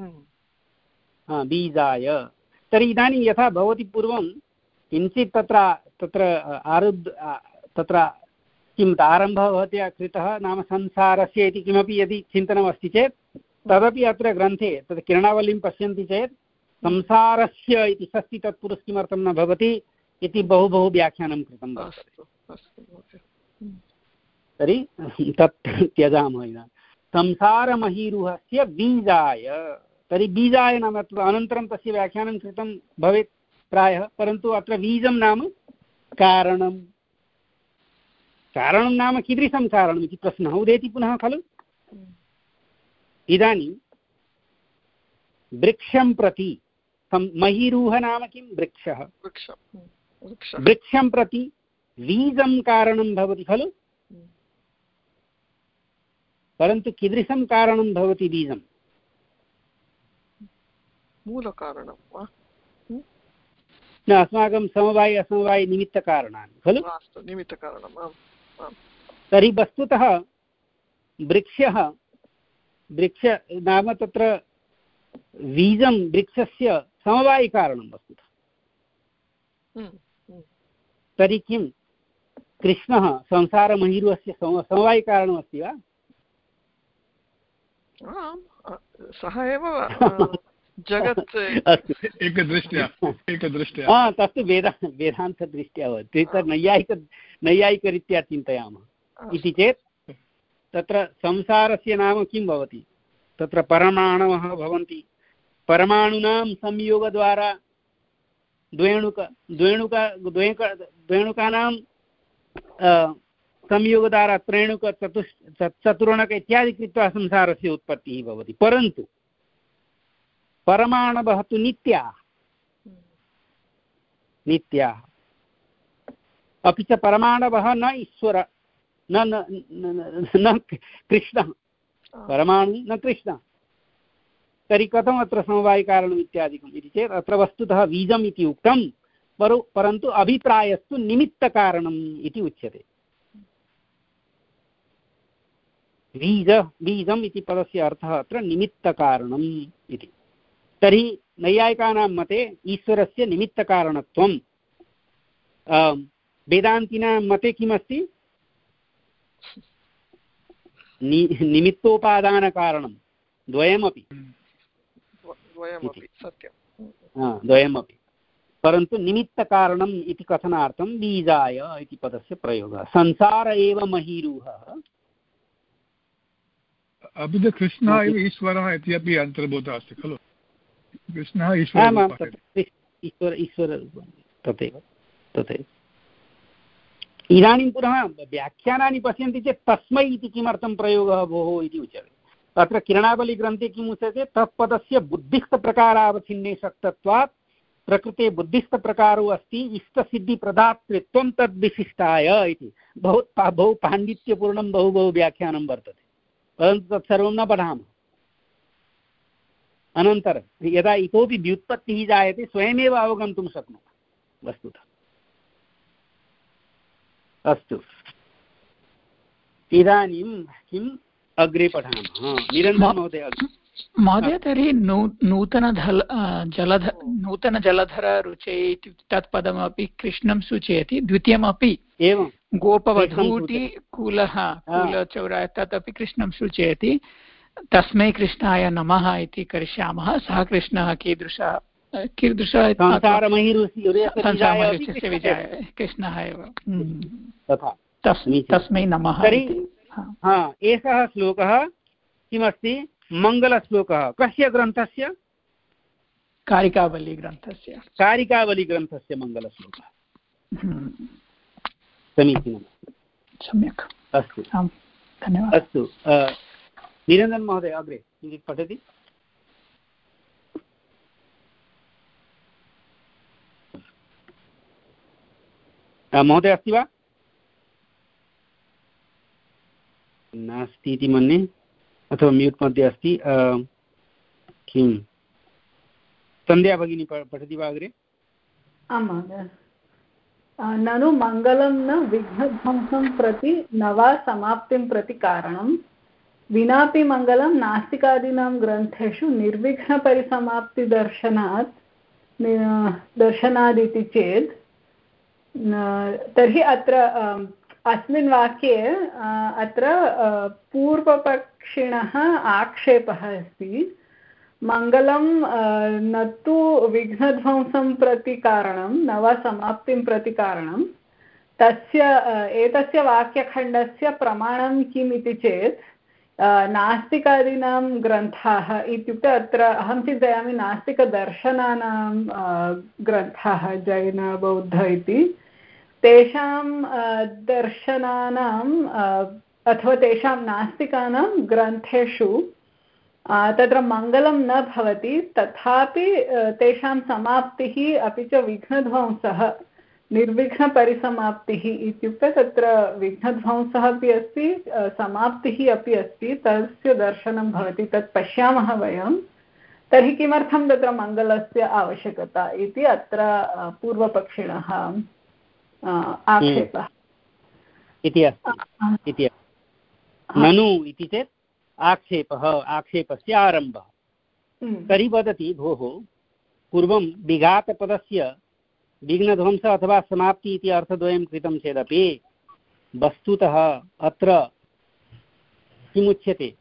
बीजाय। तर्हि इदानीं यथा भवती पूर्वं किञ्चित् तत्र तत्र आरुद् तत्र किम् आरम्भः भवत्या कृतः नाम संसारस्य इति किमपि यदि चिन्तनमस्ति चेत् तदपि अत्र ग्रन्थे तत् किरणावलीं पश्यन्ति चेत् संसारस्य इति षष्ठी तत्पुरुष किमर्थं न भवति इति बहु बहु व्याख्यानं कृतं वर्तते। तर्हि तत् त्यजामः। इदानीं संसारमहीरुहस्य बीजाय। तर्हि बीजाय नाम अनन्तरं तस्य व्याख्यानं कृतं भवेत् प्रायः, परन्तु अत्र बीजं नाम कारणं कारणं नाम कीदृशं कारणम् इति प्रश्नः उदेति पुनः खलु। इदानीं वृक्षं प्रति महीरुह नाम किं वृक्षः, वृक्षं प्रति बीजं कारणं भवति खलु, परन्तु कीदृशं कारणं भवति बीजं? मूलकारणं वा न, अस्माकं समवायि असमवायि निमित्तकारणानि खलु। अस्तु, निमित्तकारणम् आम् आम्। तर्हि वस्तुतः वृक्षः वृक्ष नाम तत्र बीजं वृक्षस्य समवायिकारणं वस्तुतः। तर्हि किं कृष्णः संसारमहीरुहस्य समवायिकारणमस्ति वा? सः एव जगत् एकदृष्ट्या एकदृष्ट्या तत्तु वेदा वेदान्तदृष्ट्या भवति। तत् नैयायिक नैयायिकरीत्या चिन्तयामः इति चेत् तत्र संसारस्य नाम किं भवति? तत्र परमाणवः भवन्ति, परमाणूनां संयोगद्वारा द्वेणुक द्वेणुक द्वेणुक द्वेणुकानां संयोगद्वारा त्रेणुक चतुष् चतुर्णक इत्यादि कृत्वा संसारस्य उत्पत्तिः भवति। परन्तु परमाणवः तु नित्याः नित्याः अपि च परमाणवः न ईश्वर न न कृष्णः, परमाणु न कृष्णः। तर्हि कथम् अत्र समवायिकारणम् इत्यादिकम् इति चेत् अत्र वस्तुतः बीजम् इति उक्तं, परु परन्तु अभिप्रायस्तु निमित्तकारणम् इति उच्यते। बीज बीजम् इति पदस्य अर्थः अत्र निमित्तकारणम् इति। तर्हि नैयायिकानां मते ईश्वरस्य निमित्तकारणत्वं, वेदान्तिनां मते किमस्ति? नि निमित्तोपादानकारणं द्वयमपि द्वयमपि परन्तु निमित्तकारणम् इति कथनार्थं बीजाय इति पदस्य प्रयोगः। संसार एव महीरुहः अपि च कृष्णः एव ईश्वरः इति अपि अन्तर्भूतः अस्ति खलु। कृष्णः ईश्वरः ईश्वर ईश्वर तथैव तथैव। इदानीं पुनः व्याख्यानानि पश्यन्ति चेत् तस्मै इति किमर्थं प्रयोगः भोः इति उच्यते। अत्र किरणावलीग्रन्थे किम् उच्यते? तत्पदस्य बुद्धिस्थप्रकारावच्छिन्ने शक्तत्वात् प्रकृते बुद्धिस्थप्रकारो अस्ति इष्टसिद्धिप्रदातृत्वं तद्विशिष्टाय इति। बहु बहु पाण्डित्यपूर्णं बहु बहु व्याख्यानं वर्तते, परन्तु तत्सर्वं न पठामः। अनन्तरं यदा इतोपि व्युत्पत्तिः जायते स्वयमेव अवगन्तुं शक्नुमः वस्तुतः। अस्तु, इदानीं किम् अग्रे पठामः? निरञ्जन महोदय। महोदय, तर्हि नू नूतनधल जलध नूतनजलधररुचे इति तत्पदमपि कृष्णं सूचयति। द्वितीयमपि एवं गोपवधूति कुलः कुलचौराय तदपि कृष्णं सूचयति। तस्मै कृष्णाय नमः इति करिष्यामः। सः कृष्णः कीदृशः कीदृशः? संसारमहीरुहस्य विजयाय कृष्णः एव। तस्मै नमः। एषः श्लोकः किमस्ति? मङ्गलश्लोकः। कस्य ग्रन्थस्य? कारिकावलीग्रन्थस्य कारिकावलीग्रन्थस्य मङ्गलश्लोकः। समीचीनं, सम्यक्, अस्तु, धन्यवादः। अस्तु, निरञ्जन महोदय अग्रे किञ्चित् पठति? महोदय अस्ति वा? नास्ति इति मन्ये, अथवा म्यूट् मध्ये अस्ति। किं सन्ध्या भगिनी पठति वा अग्रे? आं महोदय। ननु मङ्गलं न विघ्नध्वंसं प्रति न वा समाप्तिं प्रति कारणं, विनापि मङ्गलं नास्तिकादीनां ग्रन्थेषु निर्विघ्नपरिसमाप्तिदर्शनात् दर्शनादिति चेत् तर्हि अत्र अस्मिन् वाक्ये अत्र पूर्वपक्षिणः आक्षेपः अस्ति। मङ्गलं न तु विघ्नध्वंसं प्रति कारणं न वा समाप्तिं प्रति कारणं। तस्य एतस्य वाक्यखण्डस्य प्रमाणं किम् इति चेत् नास्तिकादीनां ग्रन्थाः इत्युक्ते अत्र अहं चिन्तयामि नास्तिकदर्शनानां ग्रन्थाः जैन बौद्ध इति तेषां दर्शनानाम् अथवा तेषां नास्तिकानां ग्रन्थेषु तत्र मङ्गलं न भवति, तथापि तेषां समाप्तिः अपि च विघ्नध्वंसः निर्विघ्नपरिसमाप्तिः इत्युक्ते तत्र विघ्नध्वंसः अपि अस्ति, समाप्तिः अपि अस्ति, तस्य दर्शनं भवति, तत् पश्यामः वयं। तर्हि किमर्थं तत्र मङ्गलस्य आवश्यकता इति अत्र पूर्वपक्षिणः आक्षेपः इति अस्ति। ननु इति चेत् आक्षेपः, आक्षेपस्य आरम्भः। तर्हि वदति भोः पूर्वं विघातपदस्य विघ्नध्वंस अथवा समाप्ति इति अर्थद्वयं कृतं चेदपि वस्तुतः अत्र किमुच्यते,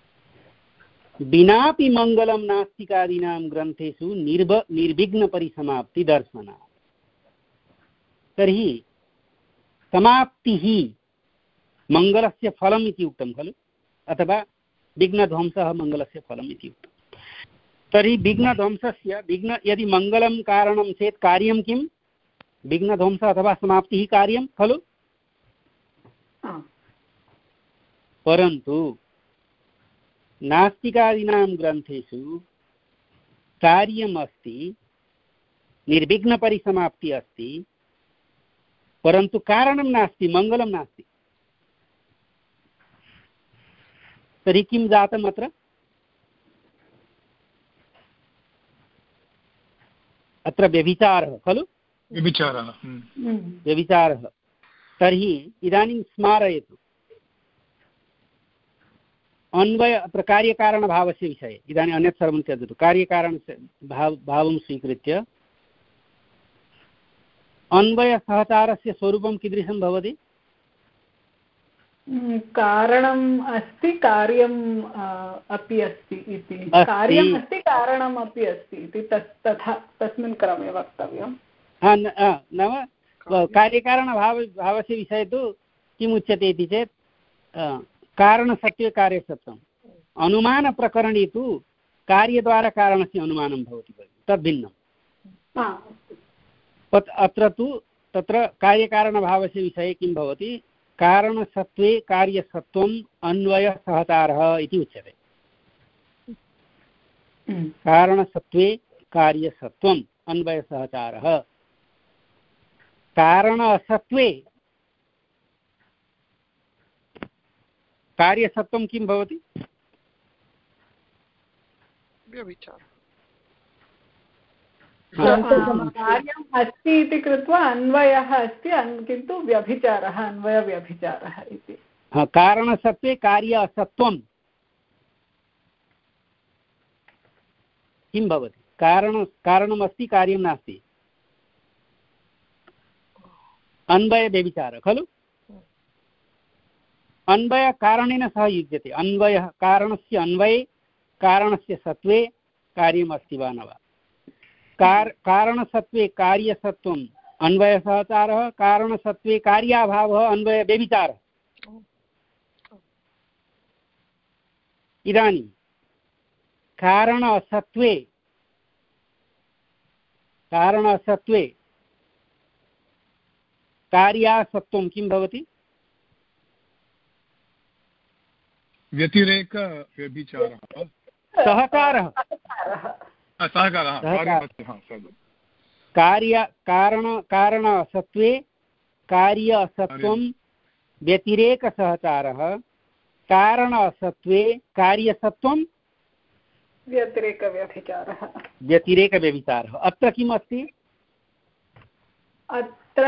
विनापि मङ्गलं नास्तिकादीनां ग्रन्थेषु निर्भ निर्विघ्नपरिसमाप्तिदर्शनात्। तर्हि समाप्तिः मङ्गलस्य फलम् इति उक्तं खलु, अथवा विघ्नध्वंसः मङ्गलस्य फलम् इति उक्तं। तर्हि विघ्नध्वंसस्य विघ्न यदि मङ्गलं कारणं चेत् कार्यं किं? विघ्नध्वंस अथवा समाप्तिः कार्यं खलु। परन्तु नास्तिकादीनां ग्रन्थेषु कार्यम् अस्ति, निर्विघ्नपरिसमाप्तिः अस्ति, परन्तु कारणं नास्ति, मङ्गलं नास्ति। तर्हि किं जातम् अत्र? अत्र व्यभिचारः खलु, व्यभिचारः व्यभिचारः। तर्हि इदानीं स्मारयतु अन्वय अत्र कार्यकारणभावस्य विषये। इदानीम् अन्यत् सर्वं त्यजतु, कार्यकारणस्य भाव भावं स्वीकृत्य अन्वयसहचारस्य स्वरूपं कीदृशं भवति? कारणम् अस्ति, कार्यम् अपि अस्ति इति। कार्यम् अस्ति, कारणम् अपि अस्ति इति तथा तस्मिन् क्रमे वक्तव्यं। नाम कार्यकारणभाव भावस्य विषये तु किमुच्यते इति चेत् कारणसत्त्वे कार्यसत्त्वम्। अनुमानप्रकरणे तु कार्यद्वारा कारणस्य अनुमानं भवति, तद्भिन्नम्। अत्र तु तत्र कार्यकारणभावस्य विषये किं भवति? कारणसत्त्वे कार्यसत्त्वम् अन्वयसहचारः इति उच्यते। कारणसत्त्वे कार्यसत्त्वम् अन्वयसहचारः। कारण असत्त्वे कार्यसत्त्वं किं भवति? व्यभिचारः। कार्यम् अस्ति इति कृत्वा अन्वयः अस्ति, किन्तु व्यभिचारः अन्वयव्यभिचारः इति। कारणसत्त्वे कार्य असत्त्वं किं भवति? कारण कारणमस्ति, कार्यं नास्ति, अन्वयव्यभिचारः खलु। अन्वयकारणेन सह युज्यते। अन्वयः कारणस्य अन्वये, कारणस्य सत्त्वे कार्यमस्ति वा न वा। कार कारणसत्त्वे कार्यसत्त्वम् अन्वयसहचारः, कारणसत्त्वे कार्याभावः अन्वयव्यभिचारः। इदानीं कारण असत्त्वे कारण असत्त्वे कार्यासत्त्वं किं भवति? व्यतिरेकव्यभिचारः, सहकारः। कार्य कारण कारण असत्त्वे कार्य असत्त्वं व्यतिरेकसहचारः, कारण असत्त्वे कार्यसत्त्वं व्यतिरेकव्यभिचारः। व्यतिरेकव्यभिचारः। अत्र किम् अस्ति? अत्र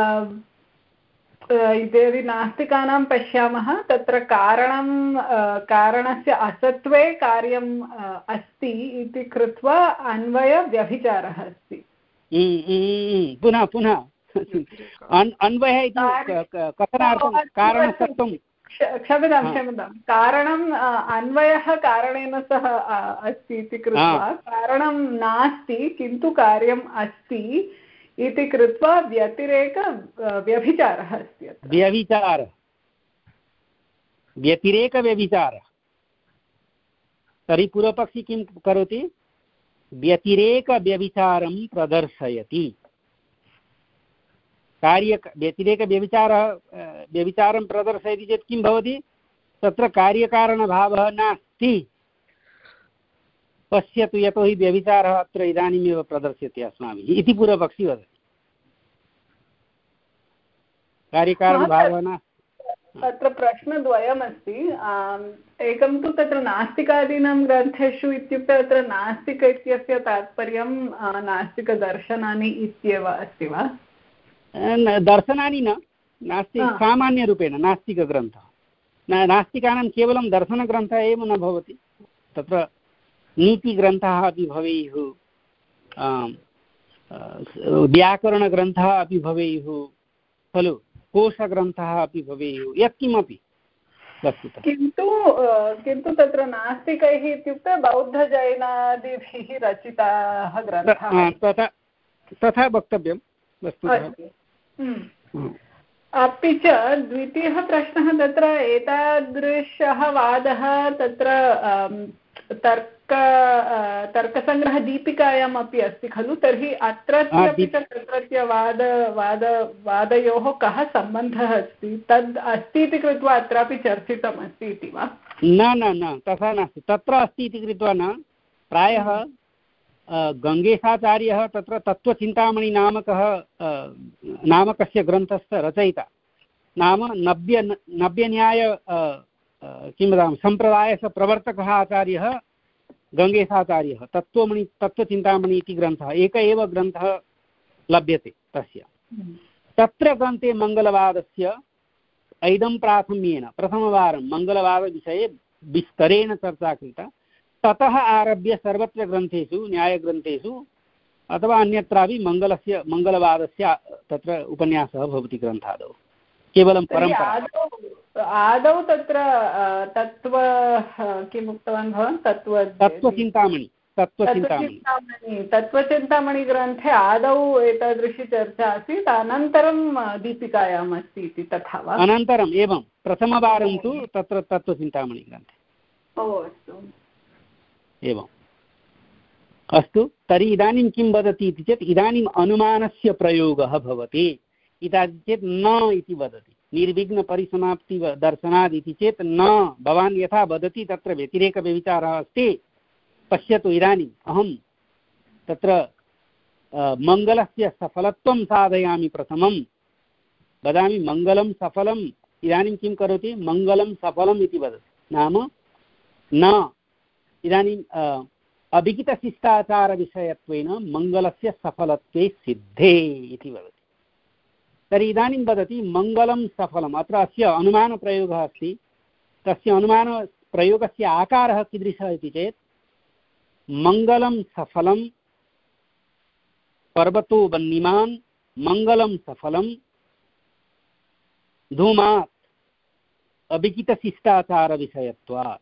यदि नास्तिकानां पश्यामः तत्र कारणं कारणस्य असत्त्वे कार्यम् अस्ति इति कृत्वा अन्वयव्यभिचारः अस्ति। पुनः पुनः अन्वयः इति कथनार्थं कारणसत्त्वं। क्षम्यतां क्षम्यतां कारणम् अन्वयः कारणेन सह अस्ति इति कृत्वा कारणं नास्ति किन्तु कार्यम् अस्ति इति कृत्वा व्यतिरेक व्यभिचारः अस्ति। व्यभिचारः व्यतिरेकव्यभिचारः। तर्हि पूर्वपक्षी किं करोति? व्यतिरेकव्यभिचारं प्रदर्शयति। कार्य व्यतिरेकव्यभिचारः व्यभिचारं प्रदर्शयति चेत् किं भवति तत्र कार्यकारणभावः नास्ति। पश्यतु यतोहि व्यभिचारः अत्र इदानीमेव प्रदर्श्यते अस्माभिः इति पूर्वपक्षी वदति। कार्यकारणभावः नास्ति। अत्र प्रश्नद्वयमस्ति। एकं तु तत्र नास्तिकादीनां ग्रन्थेषु इत्युक्ते अत्र नास्तिक इत्यस्य तात्पर्यं नास्तिकदर्शनानि इत्येव अस्ति वा? दर्शनानि न, नास्ति सामान्यरूपेण नास्तिकग्रन्थः। नास्तिकानां केवलं दर्शनग्रन्थः एव न भवति, तत्र नीतिग्रन्थाः अपि भवेयुः, व्याकरणग्रन्थाः अपि भवेयुः खलु, कोशग्रन्थाः अपि भवेयुः, यत्किमपि वस्तुतः। किन्तु किन्तु तत्र नास्तिकैः इत्युक्ते बौद्धजैनादिभिः रचिताः ग्रन्थाः तथा तथा वक्तव्यं वस्तुतः। अपि च द्वितीयः प्रश्नः, तत्र एतादृशः वादः तत्र तर्क तर्कसङ्ग्रहदीपिकायाम् अपि अस्ति खलु, तर्हि अत्रत्यपि च तत्रत्य वाद वाद वादयोः कः सम्बन्धः अस्ति, तद् अस्ति इति कृत्वा अत्रापि चर्चितम् अस्ति इति वा? न न न तथा नास्ति, तत्र अस्ति इति कृत्वा न। प्रायः गङ्गेशाचार्यः तत्र तत्त्वचिन्तामणि नामकः नामकस्य ग्रन्थस्य रचयिता, नाम नव्य नव्यन्याय किं वदामः सम्प्रदायस्य प्रवर्तकः आचार्यः गङ्गेशाचार्यः। तत्त्वमणि तत्त्वचिन्तामणि इति ग्रन्थः एक एव ग्रन्थः लभ्यते तस्य। तत्र ग्रन्थे मङ्गलवादस्य ऐदं प्राथम्येन प्रथमवारं मङ्गलवादविषये विस्तरेण चर्चा कृता। ततः आरभ्य सर्वत्र ग्रन्थेषु न्यायग्रन्थेषु अथवा अन्यत्रापि मङ्गलस्य मङ्गलवादस्य तत्र उपन्यासः भवति ग्रन्थादौ, केवलं परम्परा। आदौ तत्र तत्त्व किम् उक्तवान् भवान्? तत्त्व तत्त्वचिन्तामणि तत्त्वचिन्तामणि तत्त्वचिन्तामणिग्रन्थे आदौ एतादृशी चर्चा आसीत्, अनन्तरं दीपिकायाम् अस्ति इति तथा वा? अनन्तरम् एवं प्रथमवारं तु तत्र तत्त्वचिन्तामणि ग्रन्थे। ओ अस्तु, एवम् अस्तु। तर्हि इदानीं किं वदति इति चेत् इदानीम् अनुमानस्य प्रयोगः भवति इत्यादि चेत् न इति वदति। निर्विघ्नपरिसमाप्ति दर्शनात् इति चेत् न, भवान् यथा वदति तत्र व्यतिरेकव्यभिचारः अस्ति। पश्यतु इदानीम् अहं तत्र मङ्गलस्य सफलत्वं साधयामि, प्रथमं वदामि मङ्गलं सफलम्। इदानीं किं करोति? मङ्गलं सफलम् इति वदति, नाम न इदानीम् अभिहितशिष्टाचारविषयत्वेन मङ्गलस्य सफलत्वे सिद्धे इति वदति। तर्हि इदानीं वदति मङ्गलं सफलम्। अत्र अस्य अनुमानप्रयोगः अस्ति। तस्य अनुमानप्रयोगस्य आकारः कीदृशः इति चेत् मङ्गलं सफलं पर्वतो वह्निमान् मङ्गलं सफलं धूमात् अभिहितशिष्टाचारविषयत्वात्।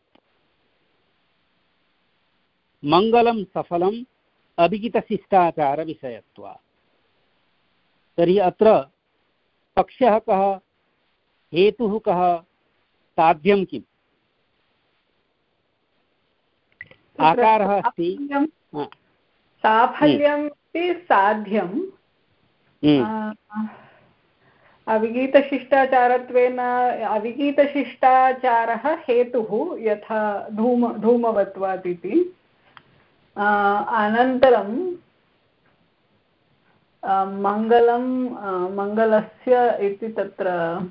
मङ्गलं सफलम् अभिहितशिष्टाचारविषयत्वात्। तर्हि अत्र पक्षः कः, हेतुः कः, साध्यं किम्? आकारः अस्ति साफल्यम् इति साध्यम्, अविगीतशिष्टाचारत्वेन अविगीतशिष्टाचारः हेतुः यथा धूम धूमवत्वात् इति। अनन्तरं मङ्गलं मङ्गलस्य इति तत्र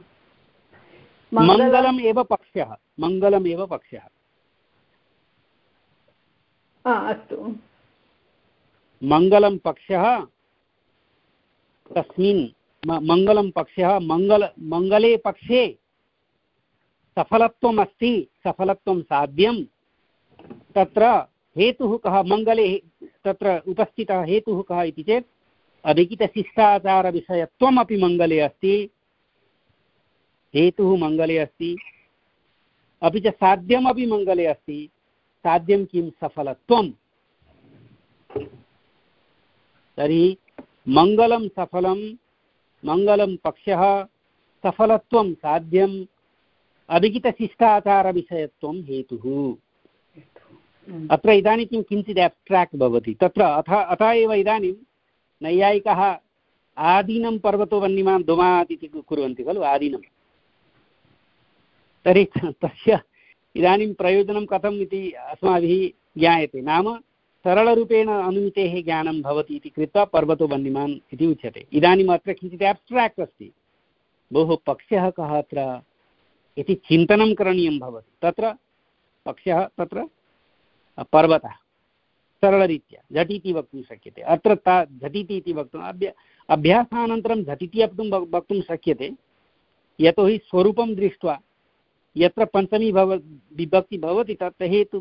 मङ्गलम् एव पक्षः, मङ्गलम् एव पक्षः। अस्तु, मङ्गलं पक्षः, तस्मिन् मङ्गलं पक्षः, मङ्गल मङ्गले पक्षे सफलत्वम् अस्ति, सफलत्वं साध्यं। तत्र हेतुः कः? मङ्गले तत्र उपस्थितः हेतुः कः इति चेत् अभिहितशिष्टाचारविषयत्वमपि मङ्गले अस्ति, हेतुः मङ्गले अस्ति, अपि च साध्यमपि मङ्गले अस्ति। साध्यं किं? सफलत्वं। तर्हि मङ्गलं सफलं, मङ्गलं पक्षः, सफलत्वं साध्यम्, अभिहितशिष्टाचारविषयत्वं हेतुः। अत्र इदानीं किं किञ्चित् एब्स्ट्राक्ट् भवति तत्र। अथ अतः एव इदानीं नैयायिकाः आदीनं पर्वतो वह्निमान् धूमात् इति कुर्वन्ति खलु आदीनं। तर्हि तस्य इदानीं प्रयोजनं कथम् इति अस्माभिः ज्ञायते। नाम सरलरूपेण अनुमितेः ज्ञानं भवति इति कृत्वा पर्वतो वह्निमान् इति उच्यते। इदानीम् अत्र किञ्चित् एब्स्ट्राक्ट् अस्ति। भोः पक्षः कः अत्र इति चिन्तनं करणीयं भवति। तत्र पक्षः तत्र पर्वतः सरलरीत्या झटिति वक्तुं शक्यते। अत्र ता झटिति इति वक्तुम् अभ्य अभ्यासानन्तरं झटिति वक्तुं वक्तुं शक्यते। यतोहि स्वरूपं दृष्ट्वा यत्र पञ्चमी भव विभक्ति भवति तत्र हेतु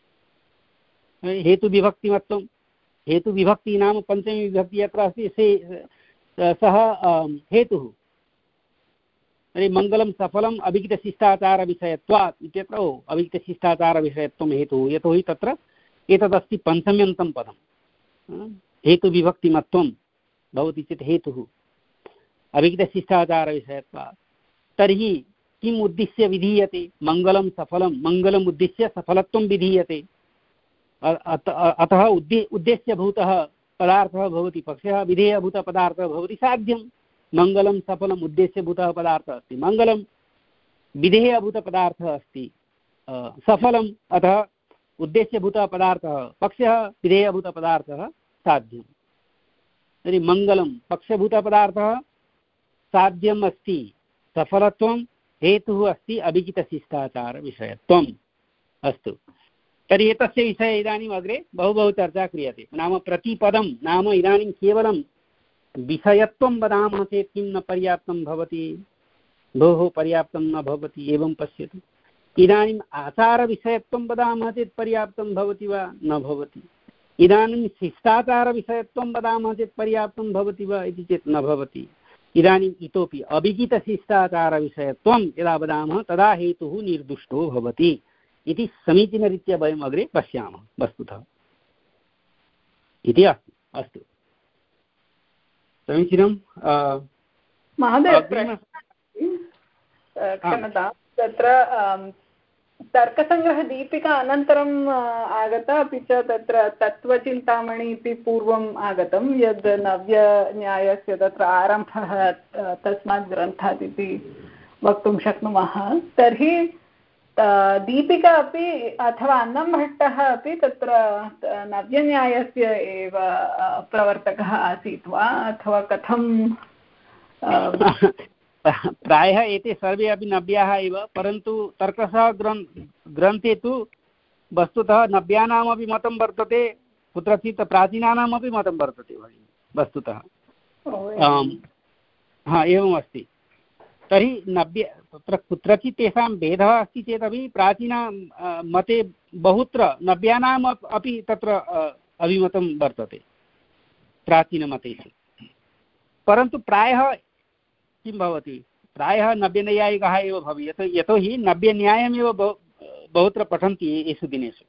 हेतुविभक्तिमत्वं हेतुविभक्ति नाम पञ्चमी विभक्ति यत्र अस्ति से सः हेतुः। तर्हि मङ्गलं सफलम् अभिहितशिष्टाचारविषयत्वात् इत्यत्र ओ अभिहितशिष्टाचारविषयत्वं हेतुः। यतोहि तत्र एतदस्ति पञ्चम्यन्तं पदं हेतुविभक्तिमत्वं भवति चेत् हेतुः अभिहितशिष्टाचारविषयत्वात्। तर्हि किम् उद्दिश्य विधीयते? मङ्गलं सफलं मङ्गलम् उद्दिश्य सफलत्वं विधीयते। अतः उद्दे उद्देश्यभूतः पदार्थः भवति पक्षः, विधेयभूतपदार्थः भवति साध्यं। मङ्गलं सफलम् उद्देश्यभूतः पदार्थः अस्ति मङ्गलं, विधेयभूतपदार्थः अस्ति सफलम्, अतः उद्देश्यभूतः पदार्थः पक्षः, विधेयभूतपदार्थः साध्यं। तर्हि मङ्गलं पक्षभूतपदार्थः साध्यम् अस्ति, सफलत्वं हेतुः अस्ति अभिहितशिष्टाचारविषयत्वम्। अस्तु, तर्हि एतस्य विषये इदानीम् अग्रे बहु बहु चर्चा क्रियते। नाम प्रतिपदं नाम इदानीं केवलं विषयत्वं वदामः चेत् किं न पर्याप्तं भवति? भोः पर्याप्तं न भवति। एवं पश्यतु, इदानीम् आचारविषयत्वं वदामः चेत् पर्याप्तं भवति वा? न भवति। इदानीं शिष्टाचारविषयत्वं वदामः चेत् पर्याप्तं भवति वा इति चेत् न भवति। इदानीम् इतोपि अभिहितशिष्टाचारविषयत्वं यदा वदामः तदा हेतुः निर्दुष्टो भवति इति समीचीनरीत्या वयम् अग्रे पश्यामः वस्तुतः इति अस्ति। अस्तु, समीचीनं महोदय। क्षम्यतां, तत्र तर्कसङ्ग्रहदीपिका अनन्तरम् आगता, अपि च तत्र तत्त्वचिन्तामणि इति पूर्वम् आगतं, यद् नव्यन्यायस्य तत्र आरम्भः तस्मात् ग्रन्थात् इति वक्तुं शक्नुमः। तर्हि दीपिका अपि अथवा अन्नम्भट्टः अपि तत्र नव्यन्यायस्य एव प्रवर्तकः आसीत् वा, अथवा कथं? प्रायः एते सर्वे अपि नव्याः एव, परन्तु तर्कशः ग्रन् ग्रन्थे तु वस्तुतः नव्यानामपि मतं वर्तते, कुत्रचित् प्राचीनानामपि मतं वर्तते वस्तुतः। हा, एवम् अस्ति। तर्हि नव्य तत्र कुत्रचित् तेषां भेदः अस्ति चेदपि प्राचीना मते बहुत्र नव्यानाम् अपि तत्र अभिमतं वर्तते प्राचीनमतेषु। परन्तु प्रायः किं भवति, प्रायः नव्यनैयायिकः एव भवति। यतो यतोहि नव्यन्यायमेव बहु बहुत्र पठन्ति येषु दिनेषु।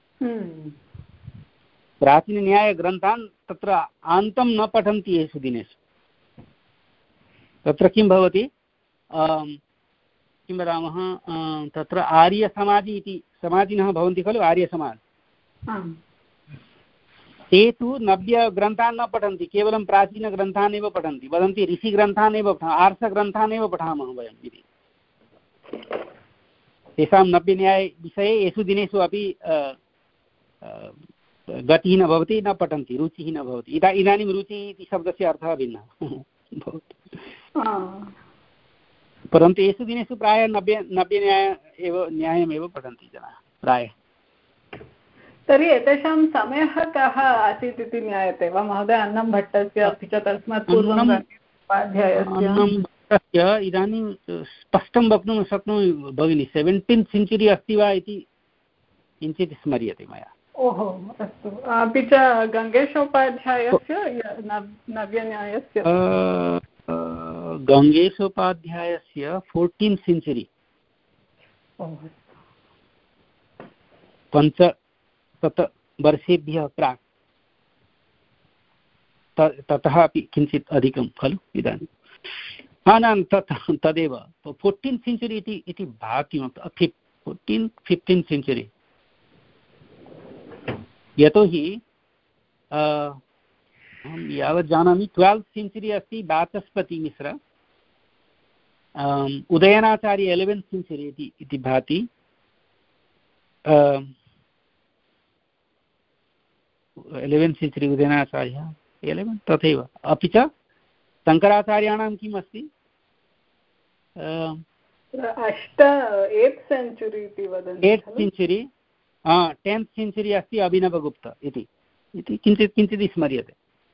प्राचीनन्यायग्रन्थान् तत्र आन्तं न पठन्ति येषु दिनेषु। तत्र किं भवति, किं वदामः, तत्र आर्यसमाजी इति समाजिनः भवन्ति खलु, आर्यसमाज, ते तु नव्यग्रन्थान् न पठन्ति, केवलं प्राचीनग्रन्थान् एव पठन्ति। वदन्ति ऋषिग्रन्थान् एव आर्षग्रन्थान् एव पठामः वयम् इति। तेषां नव्यन्यायविषये येषु दिनेषु अपि गतिः न भवति, न पठन्ति, रुचिः न भवति। इदा इदानीं रुचिः इति शब्दस्य अर्थः भिन्नः भवति। परन्तु येषु दिनेषु प्रायः नव्य नव्यन्याय एव न्यायमेव पठन्ति जनाः प्रायः। तर्हि एतेषां समयः कः आसीत् इति ज्ञायते वा महोदय? अन्नम्भट्टस्य अपि च तस्मात् पूर्वं उपाध्यायस्य इदानीं स्पष्टं वक्तुं शक्नोमि भगिनि, सेवेण्टीन्त् सेञ्चुरी अस्ति वा इति किञ्चित् स्मर्यते मया। ओहो, अस्तु। अपि च गङ्गेशोपाध्यायस्य नव्यन्यायस्य गङ्गेशोपाध्यायस्य फोर्टीन्त् सेञ्चुरी, पञ्चशत वर्षेभ्यः प्राक्, ततः अपि किञ्चित् अधिकं खलु इदानीं। हा न तत् तदेव फोर्टीन्त् सेञ्चुरी इति इति भाति फोर्टीन् फिफ्टीन् सेञ्चुरी। यतोहि अहं यावत् जानामि ट्वेल्त् सेञ्चुरी अस्ति वाचस्पतिमिश्र, उदयनाचार्य एलेवेन्त् सेञ्चुरी इति इति भाति। एलेवेन्त् सेञ्चुरी उदयनाचार्य एलेवेन्त् तथैव। अपि च शङ्कराचार्याणां किम् अस्ति अष्ट एट् सेञ्चुरी इति वदन्ति। एट् सेञ्चुरी टेन्त् सेञ्चुरी अस्ति अभिनवगुप्त इति इति किञ्चित् किञ्चित् स्मर्यते।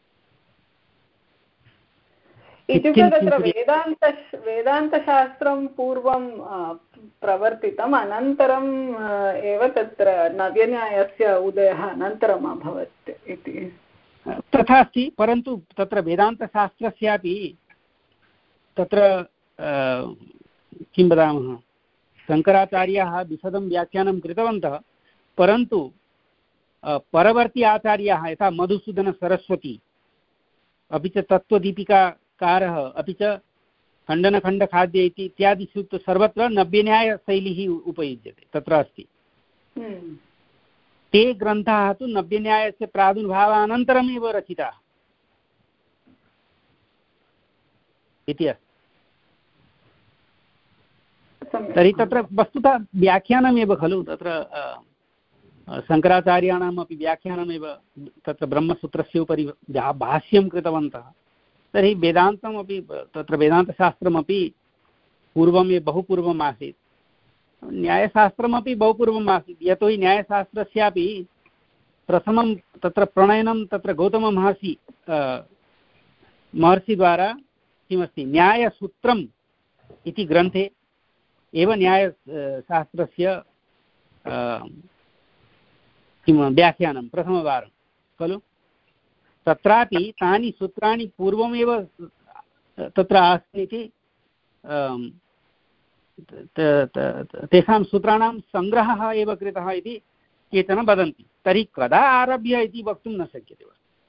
इत्युक्ते तत्र वेदान्त वेदान्तशास्त्रं पूर्वं प्रवर्तितम्, अनन्तरम् एव तत्र नव्यन्यायस्य उदयः अनन्तरम् अभवत् इति तथा अस्ति। परन्तु तत्र वेदान्तशास्त्रस्यापि तत्र किं वदामः, शङ्कराचार्याः विशदं व्याख्यानं कृतवन्तः, परन्तु परवर्ती आचार्याः यथा मधुसूदनसरस्वती, अपि च तत्त्वदीपिकाकारः, अपि च खण्डनखण्डखाद्य इति इत्यादिषु तु सर्वत्र नव्यन्यायशैली उपयुज्यते तत्र अस्ति। ते ग्रन्थाः तु नव्यन्यायस्य प्रादुर्भावानन्तरमेव रचिताः इति अस्ति। तर्हि तत्र वस्तुतः व्याख्यानमेव खलु, तत्र शङ्कराचार्याणामपि व्याख्यानमेव तत्र ब्रह्मसूत्रस्य उपरि भाष्यं कृतवन्तः। तर्हि वेदान्तमपि तत्र वेदान्तशास्त्रमपि पूर्वमेव बहु पूर्वम् आसीत्, न्यायशास्त्रमपि बहु पूर्वम् आसीत्। यतोहि न्यायशास्त्रस्यापि प्रथमं तत्र प्रणयनं तत्र गौतममहर्षि महर्षिद्वारा किमस्ति, न्यायसूत्रम् इति ग्रन्थे एव न्यायशास्त्रस्य किं व्याख्यानं प्रथमवारं खलु। तत्रापि तानि सूत्राणि पूर्वमेव तत्र आसन् इति तेषां सूत्राणां सङ्ग्रहः एव कृतः इति केचन वदन्ति। तर्हि कदा आरभ्य इति वक्तुं न शक्यते।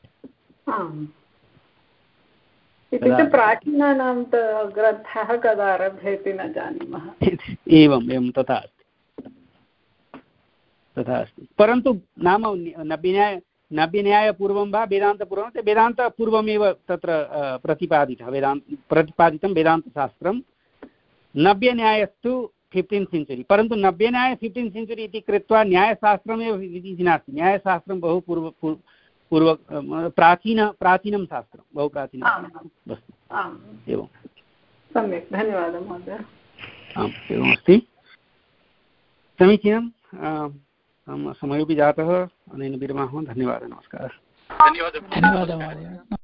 इत्युक्ते प्राचीनानां ग्रन्थाः कदा आरभ्य इति न जानीमः। एवम् एवं तथा अस्ति तथा अस्ति। परन्तु नाम नव्यन्याय नव्यन्यायपूर्वं वा वेदान्तपूर्वं, ते वेदान्तपूर्वमेव तत्र प्रतिपादितः वेदान्त प्रतिपादितं वेदान्तशास्त्रं। नव्यन्यायस्तु फिफ्टीन्त् सेञ्चुरी, परन्तु नव्यन्याय फिफ्टीन्त् सेञ्चुरी इति कृत्वा न्यायशास्त्रमेव इति नास्ति। न्यायशास्त्रं बहु पूर्व पूर्व प्राचीन प्राचीनं शास्त्रं, बहु प्राचीनं वस्तु। एवं सम्यक्, धन्यवादः महोदय। आम् एवमस्ति, समीचीनं। समयोपि जातः, अनेन विरमामः। धन्यवादः, नमस्कारः। धन्यवादः महोदय।